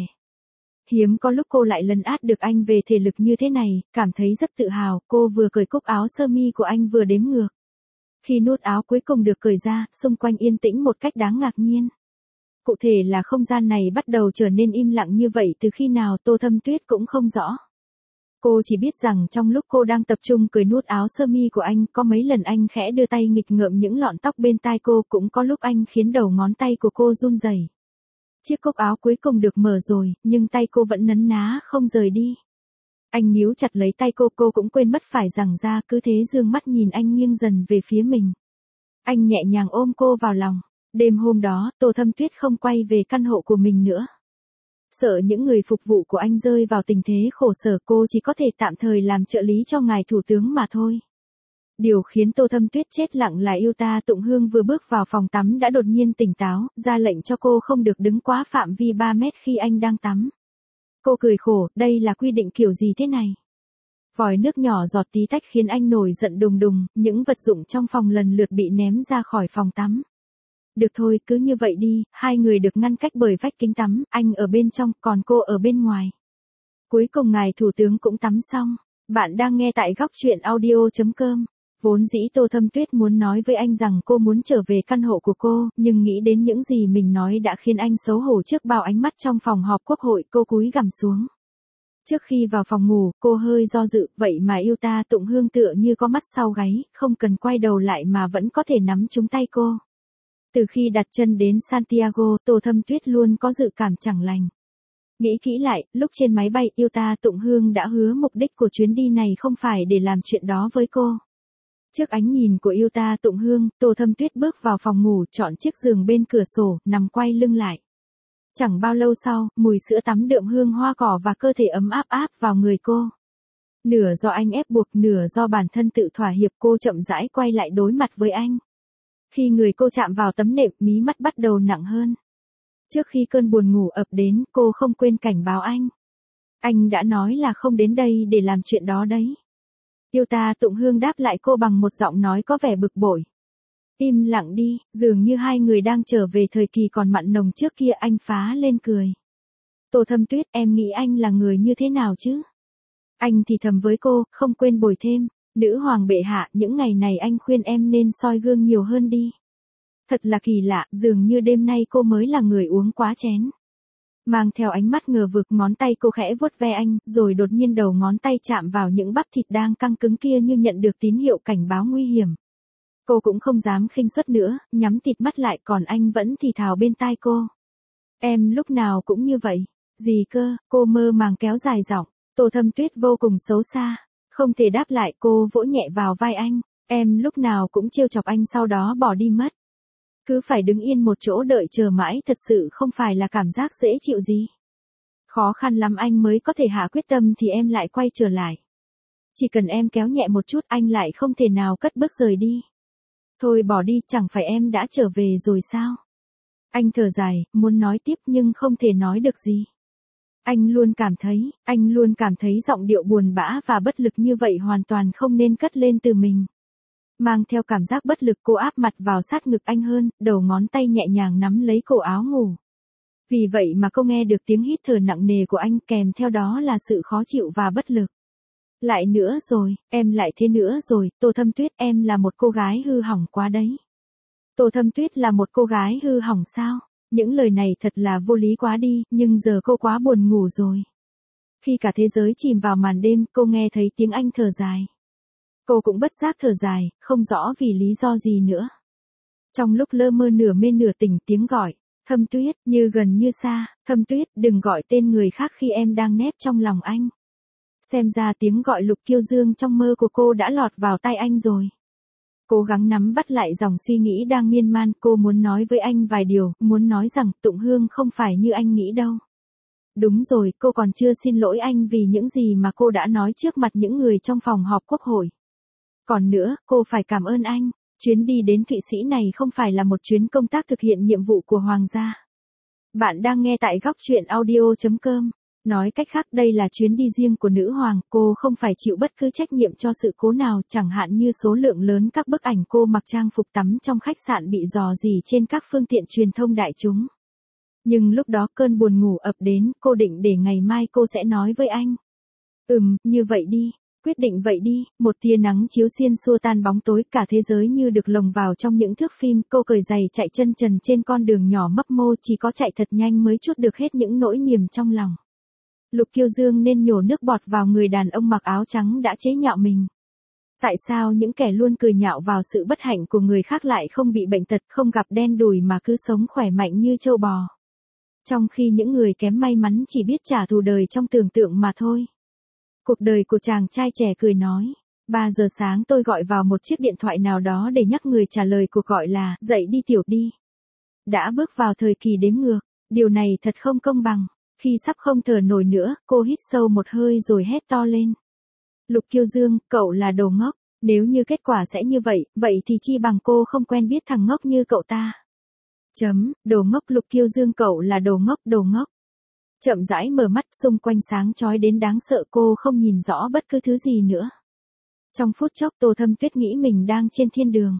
Hiếm có lúc cô lại lấn át được anh về thể lực như thế này, cảm thấy rất tự hào, cô vừa cởi cúc áo sơ mi của anh vừa đếm ngược. Khi nút áo cuối cùng được cởi ra, xung quanh yên tĩnh một cách đáng ngạc nhiên. Cụ thể là không gian này bắt đầu trở nên im lặng như vậy từ khi nào Tô Thâm Tuyết cũng không rõ. Cô chỉ biết rằng trong lúc cô đang tập trung cởi nút áo sơ mi của anh, có mấy lần anh khẽ đưa tay nghịch ngợm những lọn tóc bên tai cô, cũng có lúc anh khiến đầu ngón tay của cô run rẩy. Chiếc cúc áo cuối cùng được mở rồi, nhưng tay cô vẫn nấn ná không rời đi. Anh níu chặt lấy tay cô, cô cũng quên mất phải giằng ra, cứ thế dương mắt nhìn anh nghiêng dần về phía mình. Anh nhẹ nhàng ôm cô vào lòng. Đêm hôm đó, Tô Thâm Tuyết không quay về căn hộ của mình nữa. Sợ những người phục vụ của anh rơi vào tình thế khổ sở, cô chỉ có thể tạm thời làm trợ lý cho ngài thủ tướng mà thôi. Điều khiến Tô Thâm Tuyết chết lặng là yêu ta Tụng Hương vừa bước vào phòng tắm đã đột nhiên tỉnh táo, ra lệnh cho cô không được đứng quá phạm vi ba mét khi anh đang tắm. Cô cười khổ, đây là quy định kiểu gì thế này? Vòi nước nhỏ giọt tí tách khiến anh nổi giận đùng đùng, những vật dụng trong phòng lần lượt bị ném ra khỏi phòng tắm. Được thôi, cứ như vậy đi, hai người được ngăn cách bởi vách kính tắm, anh ở bên trong, còn cô ở bên ngoài. Cuối cùng ngài thủ tướng cũng tắm xong. Bạn đang nghe tại góc truyện audio chấm com. Vốn dĩ Tô Thâm Tuyết muốn nói với anh rằng cô muốn trở về căn hộ của cô, nhưng nghĩ đến những gì mình nói đã khiến anh xấu hổ trước bao ánh mắt trong phòng họp quốc hội, cô cúi gằm xuống. Trước khi vào phòng ngủ, cô hơi do dự, vậy mà yêu ta Tụng Hương tựa như có mắt sau gáy, không cần quay đầu lại mà vẫn có thể nắm trúng tay cô. Từ khi đặt chân đến Santiago, Tô Thâm Tuyết luôn có dự cảm chẳng lành. Nghĩ kỹ lại, lúc trên máy bay Yêu Ta Tụng Hương đã hứa mục đích của chuyến đi này không phải để làm chuyện đó với cô. Trước ánh nhìn của Yêu Ta Tụng Hương, Tô Thâm Tuyết bước vào phòng ngủ, chọn chiếc giường bên cửa sổ, nằm quay lưng lại. Chẳng bao lâu sau, mùi sữa tắm đượm hương hoa cỏ và cơ thể ấm áp áp vào người cô. Nửa do anh ép buộc, nửa do bản thân tự thỏa hiệp, cô chậm rãi quay lại đối mặt với anh. Khi người cô chạm vào tấm nệm, mí mắt bắt đầu nặng hơn. Trước khi cơn buồn ngủ ập đến, cô không quên cảnh báo anh. Anh đã nói là không đến đây để làm chuyện đó đấy. Yêu Ta Tụng Hương đáp lại cô bằng một giọng nói có vẻ bực bội. Im lặng đi, dường như hai người đang trở về thời kỳ còn mặn nồng trước kia. Anh phá lên cười. Tô Thâm Tuyết, em nghĩ anh là người như thế nào chứ? Anh thì thầm với cô, không quên bồi thêm. Nữ hoàng bệ hạ, những ngày này anh khuyên em nên soi gương nhiều hơn đi. Thật là kỳ lạ, dường như đêm nay cô mới là người uống quá chén. Mang theo ánh mắt ngờ vực, ngón tay cô khẽ vuốt ve anh, rồi đột nhiên đầu ngón tay chạm vào những bắp thịt đang căng cứng kia như nhận được tín hiệu cảnh báo nguy hiểm. Cô cũng không dám khinh suất nữa, nhắm tịt mắt lại, còn anh vẫn thì thào bên tai cô. Em lúc nào cũng như vậy. Gì cơ? Cô mơ màng kéo dài giọng. Tô Thâm Tuyết vô cùng xấu xa. Không thể đáp lại, cô vỗ nhẹ vào vai anh. Em lúc nào cũng trêu chọc anh sau đó bỏ đi mất. Cứ phải đứng yên một chỗ đợi chờ mãi thật sự không phải là cảm giác dễ chịu gì. Khó khăn lắm anh mới có thể hạ quyết tâm thì em lại quay trở lại. Chỉ cần em kéo nhẹ một chút anh lại không thể nào cất bước rời đi. Thôi bỏ đi, chẳng phải em đã trở về rồi sao? Anh thở dài, muốn nói tiếp nhưng không thể nói được gì. Anh luôn cảm thấy, anh luôn cảm thấy giọng điệu buồn bã và bất lực như vậy hoàn toàn không nên cất lên từ mình. Mang theo cảm giác bất lực, cô áp mặt vào sát ngực anh hơn, đầu ngón tay nhẹ nhàng nắm lấy cổ áo ngủ. Vì vậy mà cô nghe được tiếng hít thở nặng nề của anh, kèm theo đó là sự khó chịu và bất lực. Lại nữa rồi, em lại thế nữa rồi, Tô Thâm Tuyết, em là một cô gái hư hỏng quá đấy. Tô Thâm Tuyết là một cô gái hư hỏng sao? Những lời này thật là vô lý quá đi, nhưng giờ cô quá buồn ngủ rồi. Khi cả thế giới chìm vào màn đêm, cô nghe thấy tiếng anh thở dài. Cô cũng bất giác thở dài, không rõ vì lý do gì nữa. Trong lúc lơ mơ nửa mê nửa tỉnh, tiếng gọi, Thâm Tuyết, như gần như xa, Thâm Tuyết, đừng gọi tên người khác khi em đang nép trong lòng anh. Xem ra tiếng gọi Lục Kiêu Dương trong mơ của cô đã lọt vào tai anh rồi. Cố gắng nắm bắt lại dòng suy nghĩ đang miên man, cô muốn nói với anh vài điều, muốn nói rằng Tụng Hương không phải như anh nghĩ đâu. Đúng rồi, cô còn chưa xin lỗi anh vì những gì mà cô đã nói trước mặt những người trong phòng họp quốc hội. Còn nữa, cô phải cảm ơn anh. Chuyến đi đến Thụy Sĩ này không phải là một chuyến công tác thực hiện nhiệm vụ của Hoàng gia. Bạn đang nghe tại góc truyện audio chấm com. Nói cách khác, đây là chuyến đi riêng của nữ hoàng, cô không phải chịu bất cứ trách nhiệm cho sự cố nào, chẳng hạn như số lượng lớn các bức ảnh cô mặc trang phục tắm trong khách sạn bị rò rỉ trên các phương tiện truyền thông đại chúng. Nhưng lúc đó cơn buồn ngủ ập đến, cô định để ngày mai cô sẽ nói với anh. Ừm, như vậy đi. Quyết định vậy đi, một tia nắng chiếu xiên xua tan bóng tối, cả thế giới như được lồng vào trong những thước phim, cô cởi giày chạy chân trần trên con đường nhỏ mấp mô, chỉ có chạy thật nhanh mới trút được hết những nỗi niềm trong lòng. Lục Kiêu Dương nên nhổ nước bọt vào người đàn ông mặc áo trắng đã chế nhạo mình. Tại sao những kẻ luôn cười nhạo vào sự bất hạnh của người khác lại không bị bệnh tật, không gặp đen đủi mà cứ sống khỏe mạnh như trâu bò? Trong khi những người kém may mắn chỉ biết trả thù đời trong tưởng tượng mà thôi. Cuộc đời của chàng trai trẻ cười nói. ba giờ sáng tôi gọi vào một chiếc điện thoại nào đó để nhắc người trả lời cuộc gọi là, dậy đi tiểu đi. Đã bước vào thời kỳ đếm ngược, điều này thật không công bằng. Khi sắp không thở nổi nữa, cô hít sâu một hơi rồi hét to lên. Lục Kiêu Dương, cậu là đồ ngốc. Nếu như kết quả sẽ như vậy, vậy thì chi bằng cô không quen biết thằng ngốc như cậu ta. Chấm, đồ ngốc. Lục Kiêu Dương, cậu là đồ ngốc, đồ ngốc. Chậm rãi mở mắt, xung quanh sáng chói đến đáng sợ, cô không nhìn rõ bất cứ thứ gì nữa. Trong phút chốc, Tô Thâm Tuyết nghĩ mình đang trên thiên đường.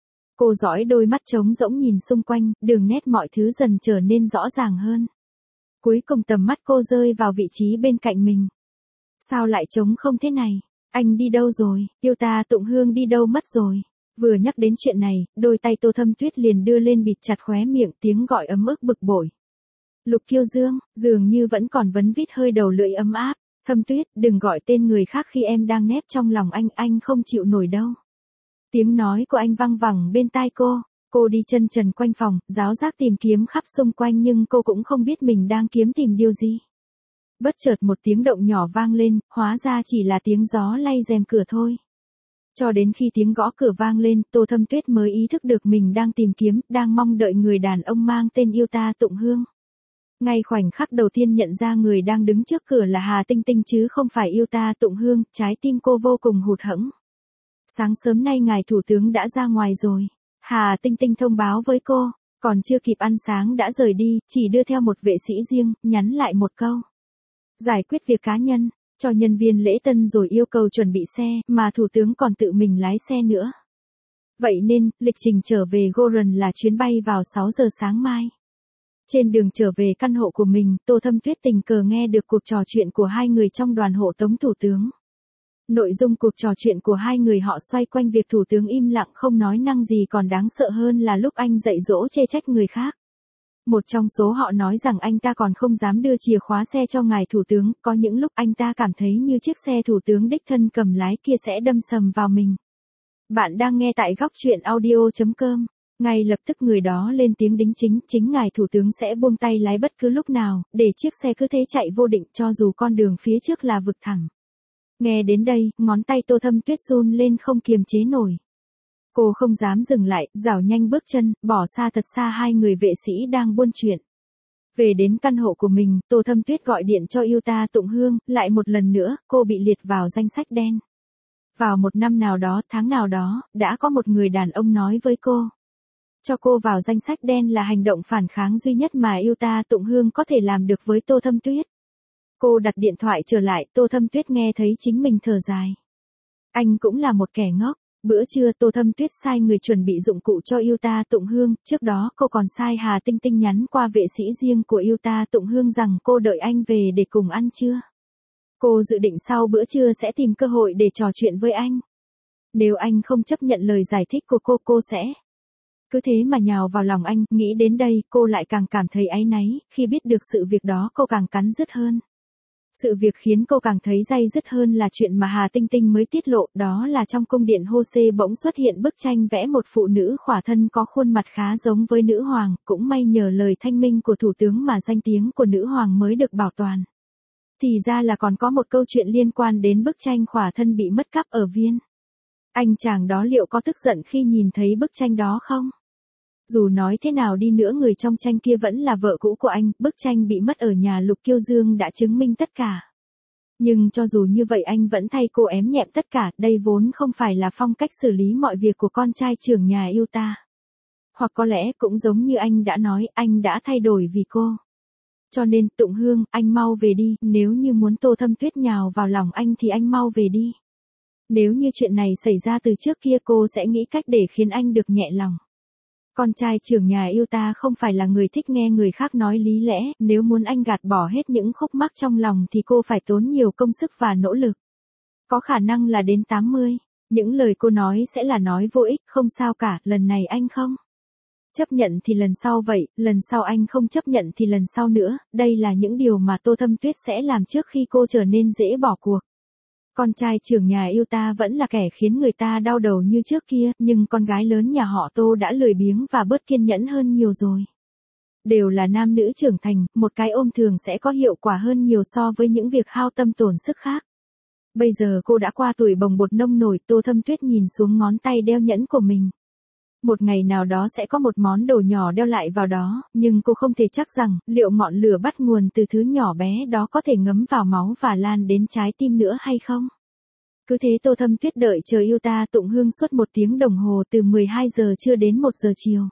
Cô dõi đôi mắt trống rỗng nhìn xung quanh, đường nét mọi thứ dần trở nên rõ ràng hơn. Cuối cùng tầm mắt cô rơi vào vị trí bên cạnh mình. Sao lại trống không thế này? Anh đi đâu rồi? Yêu Ta Tụng Hương đi đâu mất rồi? Vừa nhắc đến chuyện này, đôi tay Tô Thâm Tuyết liền đưa lên bịt chặt khóe miệng, tiếng gọi ấm ức bực bội. Lục Kiêu Dương, dường như vẫn còn vấn vít hơi đầu lưỡi ấm áp. Thâm Tuyết, đừng gọi tên người khác khi em đang nép trong lòng anh, anh không chịu nổi đâu. Tiếng nói của anh vang vẳng bên tai cô. Cô đi chân trần quanh phòng, ráo rác tìm kiếm khắp xung quanh nhưng cô cũng không biết mình đang kiếm tìm điều gì. Bất chợt một tiếng động nhỏ vang lên, hóa ra chỉ là tiếng gió lay rèm cửa thôi. Cho đến khi tiếng gõ cửa vang lên, Tô Thâm Tuyết mới ý thức được mình đang tìm kiếm, đang mong đợi người đàn ông mang tên yêu ta Tụng Hương. Ngay khoảnh khắc đầu tiên nhận ra người đang đứng trước cửa là Hà Tinh Tinh chứ không phải yêu ta Tụng Hương, trái tim cô vô cùng hụt hẫng. Sáng sớm nay ngài thủ tướng đã ra ngoài rồi. Hà Tinh Tinh thông báo với cô, còn chưa kịp ăn sáng đã rời đi, chỉ đưa theo một vệ sĩ riêng, nhắn lại một câu. Giải quyết việc cá nhân, cho nhân viên lễ tân rồi yêu cầu chuẩn bị xe, mà thủ tướng còn tự mình lái xe nữa. Vậy nên, lịch trình trở về Goran là chuyến bay vào sáu giờ sáng mai. Trên đường trở về căn hộ của mình, Tô Thâm Tuyết tình cờ nghe được cuộc trò chuyện của hai người trong đoàn hộ tống thủ tướng. Nội dung cuộc trò chuyện của hai người họ xoay quanh việc thủ tướng im lặng không nói năng gì, còn đáng sợ hơn là lúc anh dạy dỗ chê trách người khác. Một trong số họ nói rằng anh ta còn không dám đưa chìa khóa xe cho ngài thủ tướng, có những lúc anh ta cảm thấy như chiếc xe thủ tướng đích thân cầm lái kia sẽ đâm sầm vào mình. Bạn đang nghe tại góc truyện audio chấm com. Ngay lập tức người đó lên tiếng đính chính, chính ngài thủ tướng sẽ buông tay lái bất cứ lúc nào, để chiếc xe cứ thế chạy vô định cho dù con đường phía trước là vực thẳm. Nghe đến đây, ngón tay Tô Thâm Tuyết run lên không kiềm chế nổi. Cô không dám dừng lại, rảo nhanh bước chân, bỏ xa thật xa hai người vệ sĩ đang buôn chuyện. Về đến căn hộ của mình, Tô Thâm Tuyết gọi điện cho yêu ta Tụng Hương, lại một lần nữa, cô bị liệt vào danh sách đen. Vào một năm nào đó, tháng nào đó, đã có một người đàn ông nói với cô. Cho cô vào danh sách đen là hành động phản kháng duy nhất mà yêu ta Tụng Hương có thể làm được với Tô Thâm Tuyết. Cô đặt điện thoại trở lại, Tô Thâm Tuyết nghe thấy chính mình thở dài. Anh cũng là một kẻ ngốc. Bữa trưa Tô Thâm Tuyết sai người chuẩn bị dụng cụ cho yêu ta Tụng Hương, trước đó cô còn sai Hà Tinh Tinh nhắn qua vệ sĩ riêng của yêu ta Tụng Hương rằng cô đợi anh về để cùng ăn trưa. Cô dự định sau bữa trưa sẽ tìm cơ hội để trò chuyện với anh. Nếu anh không chấp nhận lời giải thích của cô, cô sẽ cứ thế mà nhào vào lòng anh. Nghĩ đến đây, cô lại càng cảm thấy áy náy, khi biết được sự việc đó cô càng cắn rứt hơn. Sự việc khiến cô càng thấy day dứt hơn là chuyện mà Hà Tinh Tinh mới tiết lộ, đó là trong cung điện Hô-xê bỗng xuất hiện bức tranh vẽ một phụ nữ khỏa thân có khuôn mặt khá giống với nữ hoàng, cũng may nhờ lời thanh minh của thủ tướng mà danh tiếng của nữ hoàng mới được bảo toàn. Thì ra là còn có một câu chuyện liên quan đến bức tranh khỏa thân bị mất cắp ở Viên. Anh chàng đó liệu có tức giận khi nhìn thấy bức tranh đó không? Dù nói thế nào đi nữa người trong tranh kia vẫn là vợ cũ của anh, bức tranh bị mất ở nhà Lục Kiêu Dương đã chứng minh tất cả. Nhưng cho dù như vậy anh vẫn thay cô ém nhẹm tất cả, đây vốn không phải là phong cách xử lý mọi việc của con trai trưởng nhà yêu ta. Hoặc có lẽ cũng giống như anh đã nói, anh đã thay đổi vì cô. Cho nên, Tụng Hương, anh mau về đi, nếu như muốn Tô Thâm Tuyết nhào vào lòng anh thì anh mau về đi. Nếu như chuyện này xảy ra từ trước kia cô sẽ nghĩ cách để khiến anh được nhẹ lòng. Con trai trưởng nhà yêu ta không phải là người thích nghe người khác nói lý lẽ, nếu muốn anh gạt bỏ hết những khúc mắc trong lòng thì cô phải tốn nhiều công sức và nỗ lực. Có khả năng là đến tám mươi, những lời cô nói sẽ là nói vô ích, không sao cả, lần này anh không chấp nhận thì lần sau vậy, lần sau anh không chấp nhận thì lần sau nữa, đây là những điều mà Tô Thâm Tuyết sẽ làm trước khi cô trở nên dễ bỏ cuộc. Con trai trưởng nhà yêu ta vẫn là kẻ khiến người ta đau đầu như trước kia, nhưng con gái lớn nhà họ Tô đã lười biếng và bớt kiên nhẫn hơn nhiều rồi. Đều là nam nữ trưởng thành, một cái ôm thường sẽ có hiệu quả hơn nhiều so với những việc hao tâm tổn sức khác. Bây giờ cô đã qua tuổi bồng bột nông nổi, Tô Thâm Tuyết nhìn xuống ngón tay đeo nhẫn của mình. Một ngày nào đó sẽ có một món đồ nhỏ đeo lại vào đó, nhưng cô không thể chắc rằng, liệu ngọn lửa bắt nguồn từ thứ nhỏ bé đó có thể ngấm vào máu và lan đến trái tim nữa hay không? Cứ thế Tô Thâm Tuyết đợi chờ yêu ta Tụng Hương suốt một tiếng đồng hồ từ mười hai giờ trưa đến một giờ chiều.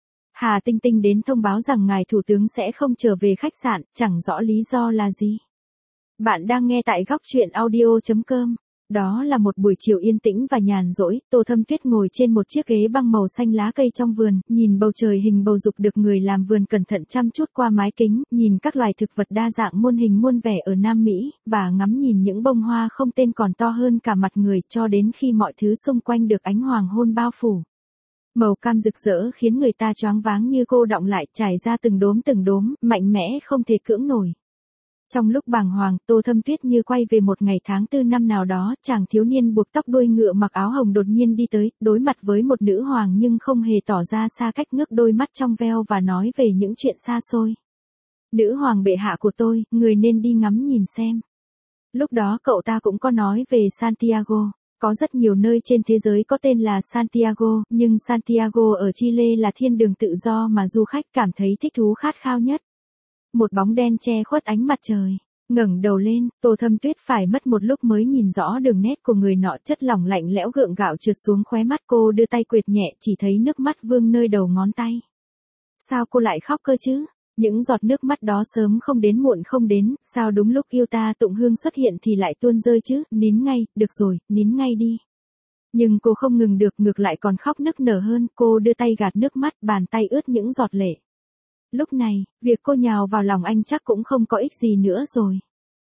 Hà Tinh Tinh đến thông báo rằng ngài thủ tướng sẽ không trở về khách sạn, chẳng rõ lý do là gì. Bạn đang nghe tại góc truyện audio chấm com. Đó là một buổi chiều yên tĩnh và nhàn rỗi, Tô Thâm Tuyết ngồi trên một chiếc ghế băng màu xanh lá cây trong vườn, nhìn bầu trời hình bầu dục được người làm vườn cẩn thận chăm chút qua mái kính, nhìn các loài thực vật đa dạng muôn hình muôn vẻ ở Nam Mỹ, và ngắm nhìn những bông hoa không tên còn to hơn cả mặt người cho đến khi mọi thứ xung quanh được ánh hoàng hôn bao phủ. Màu cam rực rỡ khiến người ta choáng váng như cô đọng lại, trải ra từng đốm từng đốm, mạnh mẽ không thể cưỡng nổi. Trong lúc bàng hoàng, Tô Thâm Tuyết như quay về một ngày tháng tư năm nào đó, chàng thiếu niên buộc tóc đuôi ngựa mặc áo hồng đột nhiên đi tới, đối mặt với một nữ hoàng nhưng không hề tỏ ra xa cách, ngước đôi mắt trong veo và nói về những chuyện xa xôi. Nữ hoàng bệ hạ của tôi, người nên đi ngắm nhìn xem. Lúc đó cậu ta cũng có nói về Santiago. Có rất nhiều nơi trên thế giới có tên là Santiago, nhưng Santiago ở Chile là thiên đường tự do mà du khách cảm thấy thích thú khát khao nhất. Một bóng đen che khuất ánh mặt trời. Ngẩng đầu lên, Tô Thâm Tuyết phải mất một lúc mới nhìn rõ đường nét của người nọ, chất lỏng lạnh lẽo gượng gạo trượt xuống khóe mắt cô, đưa tay quệt nhẹ, chỉ thấy nước mắt vương nơi đầu ngón tay. Sao cô lại khóc cơ chứ? Những giọt nước mắt đó sớm không đến muộn không đến, sao đúng lúc yêu ta tụng hương xuất hiện thì lại tuôn rơi chứ, nín ngay, được rồi, nín ngay đi. Nhưng cô không ngừng được, ngược lại còn khóc nức nở hơn, cô đưa tay gạt nước mắt, bàn tay ướt những giọt lệ. Lúc này, việc cô nhào vào lòng anh chắc cũng không có ích gì nữa rồi.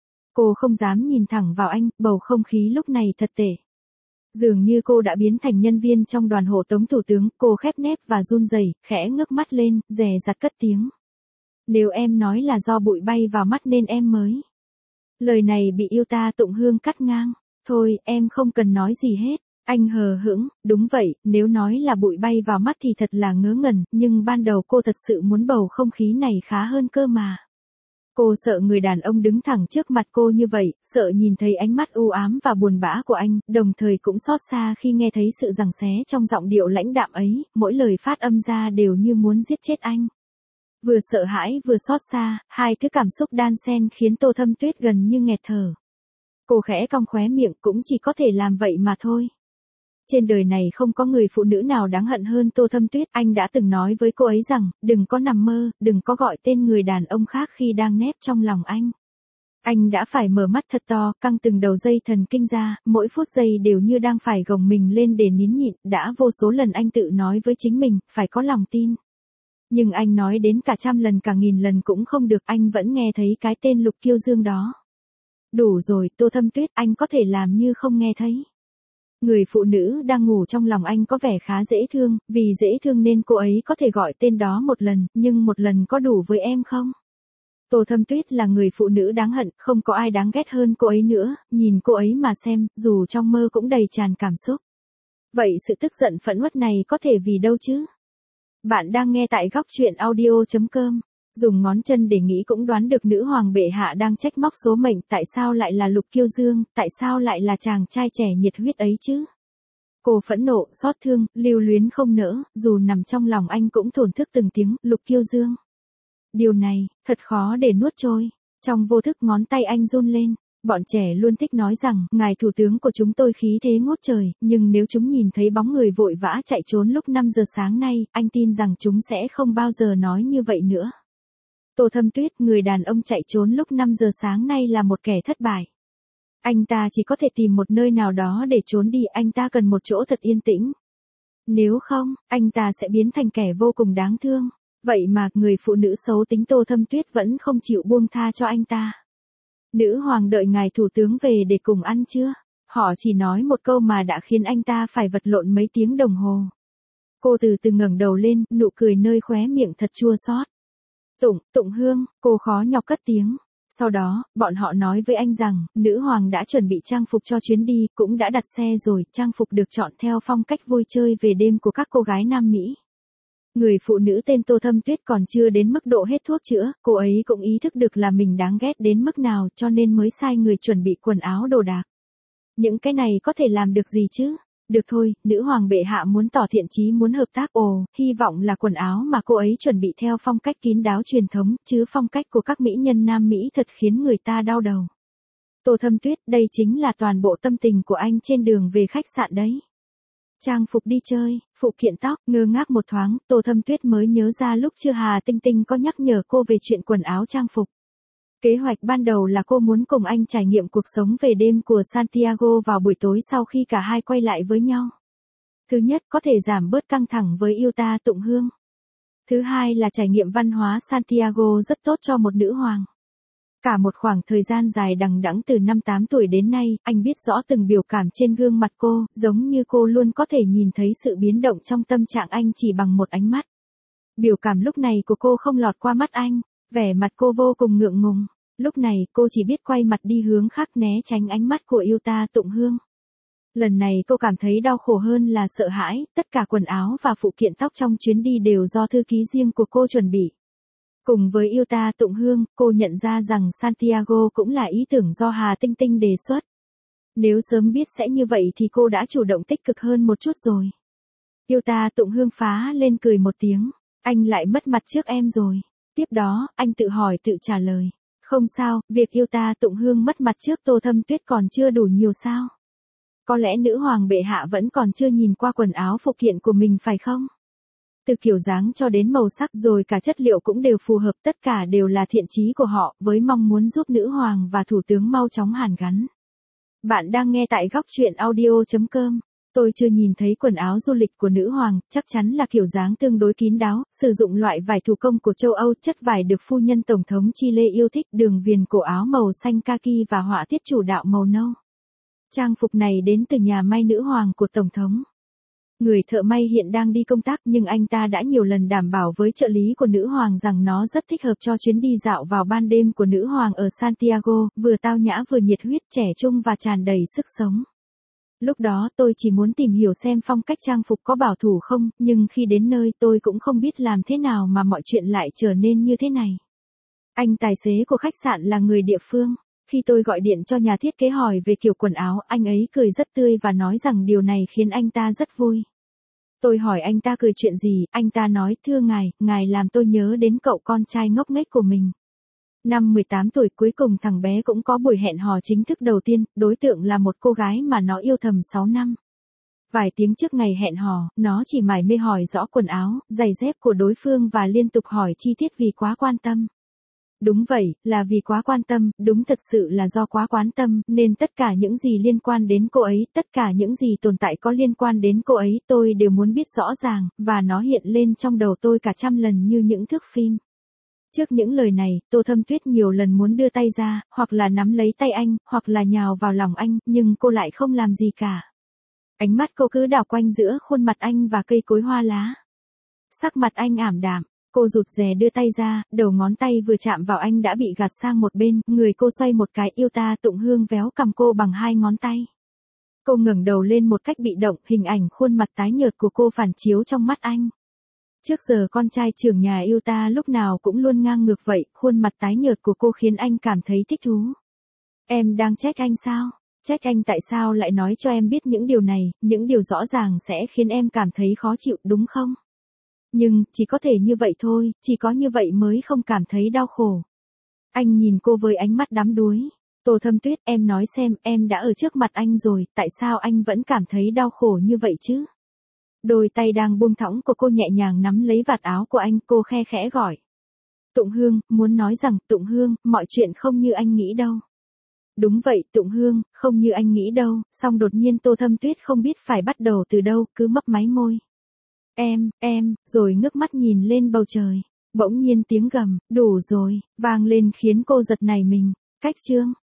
Cô không dám nhìn thẳng vào anh, bầu không khí lúc này thật tệ. Dường như cô đã biến thành nhân viên trong đoàn hộ tống thủ tướng, cô khép nép và run rẩy, khẽ ngước mắt lên, dè dặt cất tiếng. Nếu em nói là do bụi bay vào mắt nên em mới. Lời này bị yêu ta tụng hương cắt ngang. Thôi, em không cần nói gì hết. Anh hờ hững, đúng vậy, nếu nói là bụi bay vào mắt thì thật là ngớ ngẩn, nhưng ban đầu cô thật sự muốn bầu không khí này khá hơn cơ mà. Cô sợ người đàn ông đứng thẳng trước mặt cô như vậy, sợ nhìn thấy ánh mắt u ám và buồn bã của anh, đồng thời cũng xót xa khi nghe thấy sự giằng xé trong giọng điệu lãnh đạm ấy, mỗi lời phát âm ra đều như muốn giết chết anh. Vừa sợ hãi vừa xót xa, hai thứ cảm xúc đan xen khiến Tô Thâm Tuyết gần như nghẹt thở. Cô khẽ cong khóe miệng, cũng chỉ có thể làm vậy mà thôi. Trên đời này không có người phụ nữ nào đáng hận hơn Tô Thâm Tuyết, anh đã từng nói với cô ấy rằng, đừng có nằm mơ, đừng có gọi tên người đàn ông khác khi đang nép trong lòng anh. Anh đã phải mở mắt thật to, căng từng đầu dây thần kinh ra, mỗi phút giây đều như đang phải gồng mình lên để nín nhịn, đã vô số lần anh tự nói với chính mình, phải có lòng tin. Nhưng anh nói đến cả trăm lần cả nghìn lần cũng không được, anh vẫn nghe thấy cái tên Lục Kiêu Dương đó. Đủ rồi, Tô Thâm Tuyết, anh có thể làm như không nghe thấy. Người phụ nữ đang ngủ trong lòng anh có vẻ khá dễ thương, vì dễ thương nên cô ấy có thể gọi tên đó một lần, nhưng một lần có đủ với em không? Tô Thâm Tuyết là người phụ nữ đáng hận, không có ai đáng ghét hơn cô ấy nữa, nhìn cô ấy mà xem, dù trong mơ cũng đầy tràn cảm xúc. Vậy sự tức giận phẫn uất này có thể vì đâu chứ? Bạn đang nghe tại góc truyện audio chấm com. Dùng ngón chân để nghĩ cũng đoán được nữ hoàng bệ hạ đang trách móc số mệnh, tại sao lại là Lục Kiêu Dương, tại sao lại là chàng trai trẻ nhiệt huyết ấy chứ? Cô phẫn nộ, xót thương, lưu luyến không nỡ, dù nằm trong lòng anh cũng thổn thức từng tiếng, Lục Kiêu Dương. Điều này, thật khó để nuốt trôi. Trong vô thức ngón tay anh run lên. Bọn trẻ luôn thích nói rằng, ngài thủ tướng của chúng tôi khí thế ngút trời, nhưng nếu chúng nhìn thấy bóng người vội vã chạy trốn lúc năm giờ sáng nay, anh tin rằng chúng sẽ không bao giờ nói như vậy nữa. Tô Thâm Tuyết, người đàn ông chạy trốn lúc năm giờ sáng nay là một kẻ thất bại. Anh ta chỉ có thể tìm một nơi nào đó để trốn đi, anh ta cần một chỗ thật yên tĩnh. Nếu không, anh ta sẽ biến thành kẻ vô cùng đáng thương. Vậy mà, người phụ nữ xấu tính Tô Thâm Tuyết vẫn không chịu buông tha cho anh ta. Nữ hoàng đợi ngài thủ tướng về để cùng ăn chưa? Họ chỉ nói một câu mà đã khiến anh ta phải vật lộn mấy tiếng đồng hồ. Cô từ từ ngẩng đầu lên, nụ cười nơi khóe miệng thật chua xót. Tụng, Tụng Hương, cô khó nhọc cất tiếng. Sau đó, bọn họ nói với anh rằng, nữ hoàng đã chuẩn bị trang phục cho chuyến đi, cũng đã đặt xe rồi, trang phục được chọn theo phong cách vui chơi về đêm của các cô gái Nam Mỹ. Người phụ nữ tên Tô Thâm Tuyết còn chưa đến mức độ hết thuốc chữa, cô ấy cũng ý thức được là mình đáng ghét đến mức nào cho nên mới sai người chuẩn bị quần áo đồ đạc. Những cái này có thể làm được gì chứ? Được thôi, nữ hoàng bệ hạ muốn tỏ thiện chí muốn hợp tác, ồ, hy vọng là quần áo mà cô ấy chuẩn bị theo phong cách kín đáo truyền thống, chứ phong cách của các mỹ nhân Nam Mỹ thật khiến người ta đau đầu. Tô Thâm Tuyết, đây chính là toàn bộ tâm tình của anh trên đường về khách sạn đấy. Trang phục đi chơi, phụ kiện tóc, ngơ ngác một thoáng, Tô Thâm Tuyết mới nhớ ra lúc chưa Hà Tinh Tinh có nhắc nhở cô về chuyện quần áo trang phục. Kế hoạch ban đầu là cô muốn cùng anh trải nghiệm cuộc sống về đêm của Santiago vào buổi tối sau khi cả hai quay lại với nhau. Thứ nhất, có thể giảm bớt căng thẳng với yêu ta tụng hương. Thứ hai là trải nghiệm văn hóa Santiago rất tốt cho một nữ hoàng. Cả một khoảng thời gian dài đằng đẵng từ năm tám tuổi đến nay, anh biết rõ từng biểu cảm trên gương mặt cô, giống như cô luôn có thể nhìn thấy sự biến động trong tâm trạng anh chỉ bằng một ánh mắt. Biểu cảm lúc này của cô không lọt qua mắt anh, vẻ mặt cô vô cùng ngượng ngùng. Lúc này, cô chỉ biết quay mặt đi hướng khác né tránh ánh mắt của yêu ta tụng hương. Lần này cô cảm thấy đau khổ hơn là sợ hãi, tất cả quần áo và phụ kiện tóc trong chuyến đi đều do thư ký riêng của cô chuẩn bị. Cùng với Yêu Ta Tụng Hương, cô nhận ra rằng Santiago cũng là ý tưởng do Hà Tinh Tinh đề xuất. Nếu sớm biết sẽ như vậy thì cô đã chủ động tích cực hơn một chút rồi. Yêu Ta Tụng Hương phá lên cười một tiếng. Anh lại mất mặt trước em rồi. Tiếp đó, anh tự hỏi tự trả lời. Không sao, việc Yêu Ta Tụng Hương mất mặt trước Tô Thâm Tuyết còn chưa đủ nhiều sao? Có lẽ nữ hoàng bệ hạ vẫn còn chưa nhìn qua quần áo phụ kiện của mình phải không? Từ kiểu dáng cho đến màu sắc rồi cả chất liệu cũng đều phù hợp, tất cả đều là thiện chí của họ, với mong muốn giúp nữ hoàng và thủ tướng mau chóng hàn gắn. Bạn đang nghe tại góc truyện audio chấm com. Tôi chưa nhìn thấy quần áo du lịch của nữ hoàng, chắc chắn là kiểu dáng tương đối kín đáo, sử dụng loại vải thủ công của châu Âu, chất vải được phu nhân Tổng thống Chile yêu thích, đường viền cổ áo màu xanh kaki và họa tiết chủ đạo màu nâu. Trang phục này đến từ nhà may nữ hoàng của Tổng thống. Người thợ may hiện đang đi công tác nhưng anh ta đã nhiều lần đảm bảo với trợ lý của nữ hoàng rằng nó rất thích hợp cho chuyến đi dạo vào ban đêm của nữ hoàng ở Santiago, vừa tao nhã vừa nhiệt huyết, trẻ trung và tràn đầy sức sống. Lúc đó tôi chỉ muốn tìm hiểu xem phong cách trang phục có bảo thủ không, nhưng khi đến nơi tôi cũng không biết làm thế nào mà mọi chuyện lại trở nên như thế này. Anh tài xế của khách sạn là người địa phương. Khi tôi gọi điện cho nhà thiết kế hỏi về kiểu quần áo, anh ấy cười rất tươi và nói rằng điều này khiến anh ta rất vui. Tôi hỏi anh ta cười chuyện gì, anh ta nói, thưa ngài, ngài làm tôi nhớ đến cậu con trai ngốc nghếch của mình. Năm mười tám tuổi cuối cùng thằng bé cũng có buổi hẹn hò chính thức đầu tiên, đối tượng là một cô gái mà nó yêu thầm sáu năm. Vài tiếng trước ngày hẹn hò, nó chỉ mải mê hỏi rõ quần áo, giày dép của đối phương và liên tục hỏi chi tiết vì quá quan tâm. Đúng vậy, là vì quá quan tâm, đúng thật sự là do quá quan tâm, nên tất cả những gì liên quan đến cô ấy, tất cả những gì tồn tại có liên quan đến cô ấy, tôi đều muốn biết rõ ràng, và nó hiện lên trong đầu tôi cả trăm lần như những thước phim. Trước những lời này, Tô Thâm Tuyết nhiều lần muốn đưa tay ra, hoặc là nắm lấy tay anh, hoặc là nhào vào lòng anh, nhưng cô lại không làm gì cả. Ánh mắt cô cứ đảo quanh giữa khuôn mặt anh và cây cối hoa lá. Sắc mặt anh ảm đạm. Cô rụt rè đưa tay ra, đầu ngón tay vừa chạm vào anh đã bị gạt sang một bên, người cô xoay một cái, Yêu Ta Tụng Hương véo cầm cô bằng hai ngón tay. Cô ngẩng đầu lên một cách bị động, hình ảnh khuôn mặt tái nhợt của cô phản chiếu trong mắt anh. Trước giờ con trai trưởng nhà Yêu Ta lúc nào cũng luôn ngang ngược vậy, khuôn mặt tái nhợt của cô khiến anh cảm thấy thích thú. Em đang trách anh sao? Trách anh tại sao lại nói cho em biết những điều này, những điều rõ ràng sẽ khiến em cảm thấy khó chịu, đúng không? Nhưng, chỉ có thể như vậy thôi, chỉ có như vậy mới không cảm thấy đau khổ. Anh nhìn cô với ánh mắt đắm đuối. Tô Thâm Tuyết, em nói xem, em đã ở trước mặt anh rồi, tại sao anh vẫn cảm thấy đau khổ như vậy chứ? Đôi tay đang buông thõng của cô nhẹ nhàng nắm lấy vạt áo của anh, cô khe khẽ gọi. Tụng Hương, muốn nói rằng, Tụng Hương, mọi chuyện không như anh nghĩ đâu. Đúng vậy, Tụng Hương, không như anh nghĩ đâu, song đột nhiên Tô Thâm Tuyết không biết phải bắt đầu từ đâu, cứ mấp máy môi. Em, em, rồi ngước mắt nhìn lên bầu trời. Bỗng nhiên tiếng gầm, đủ rồi, vang lên khiến cô giật nảy mình. Cách chương.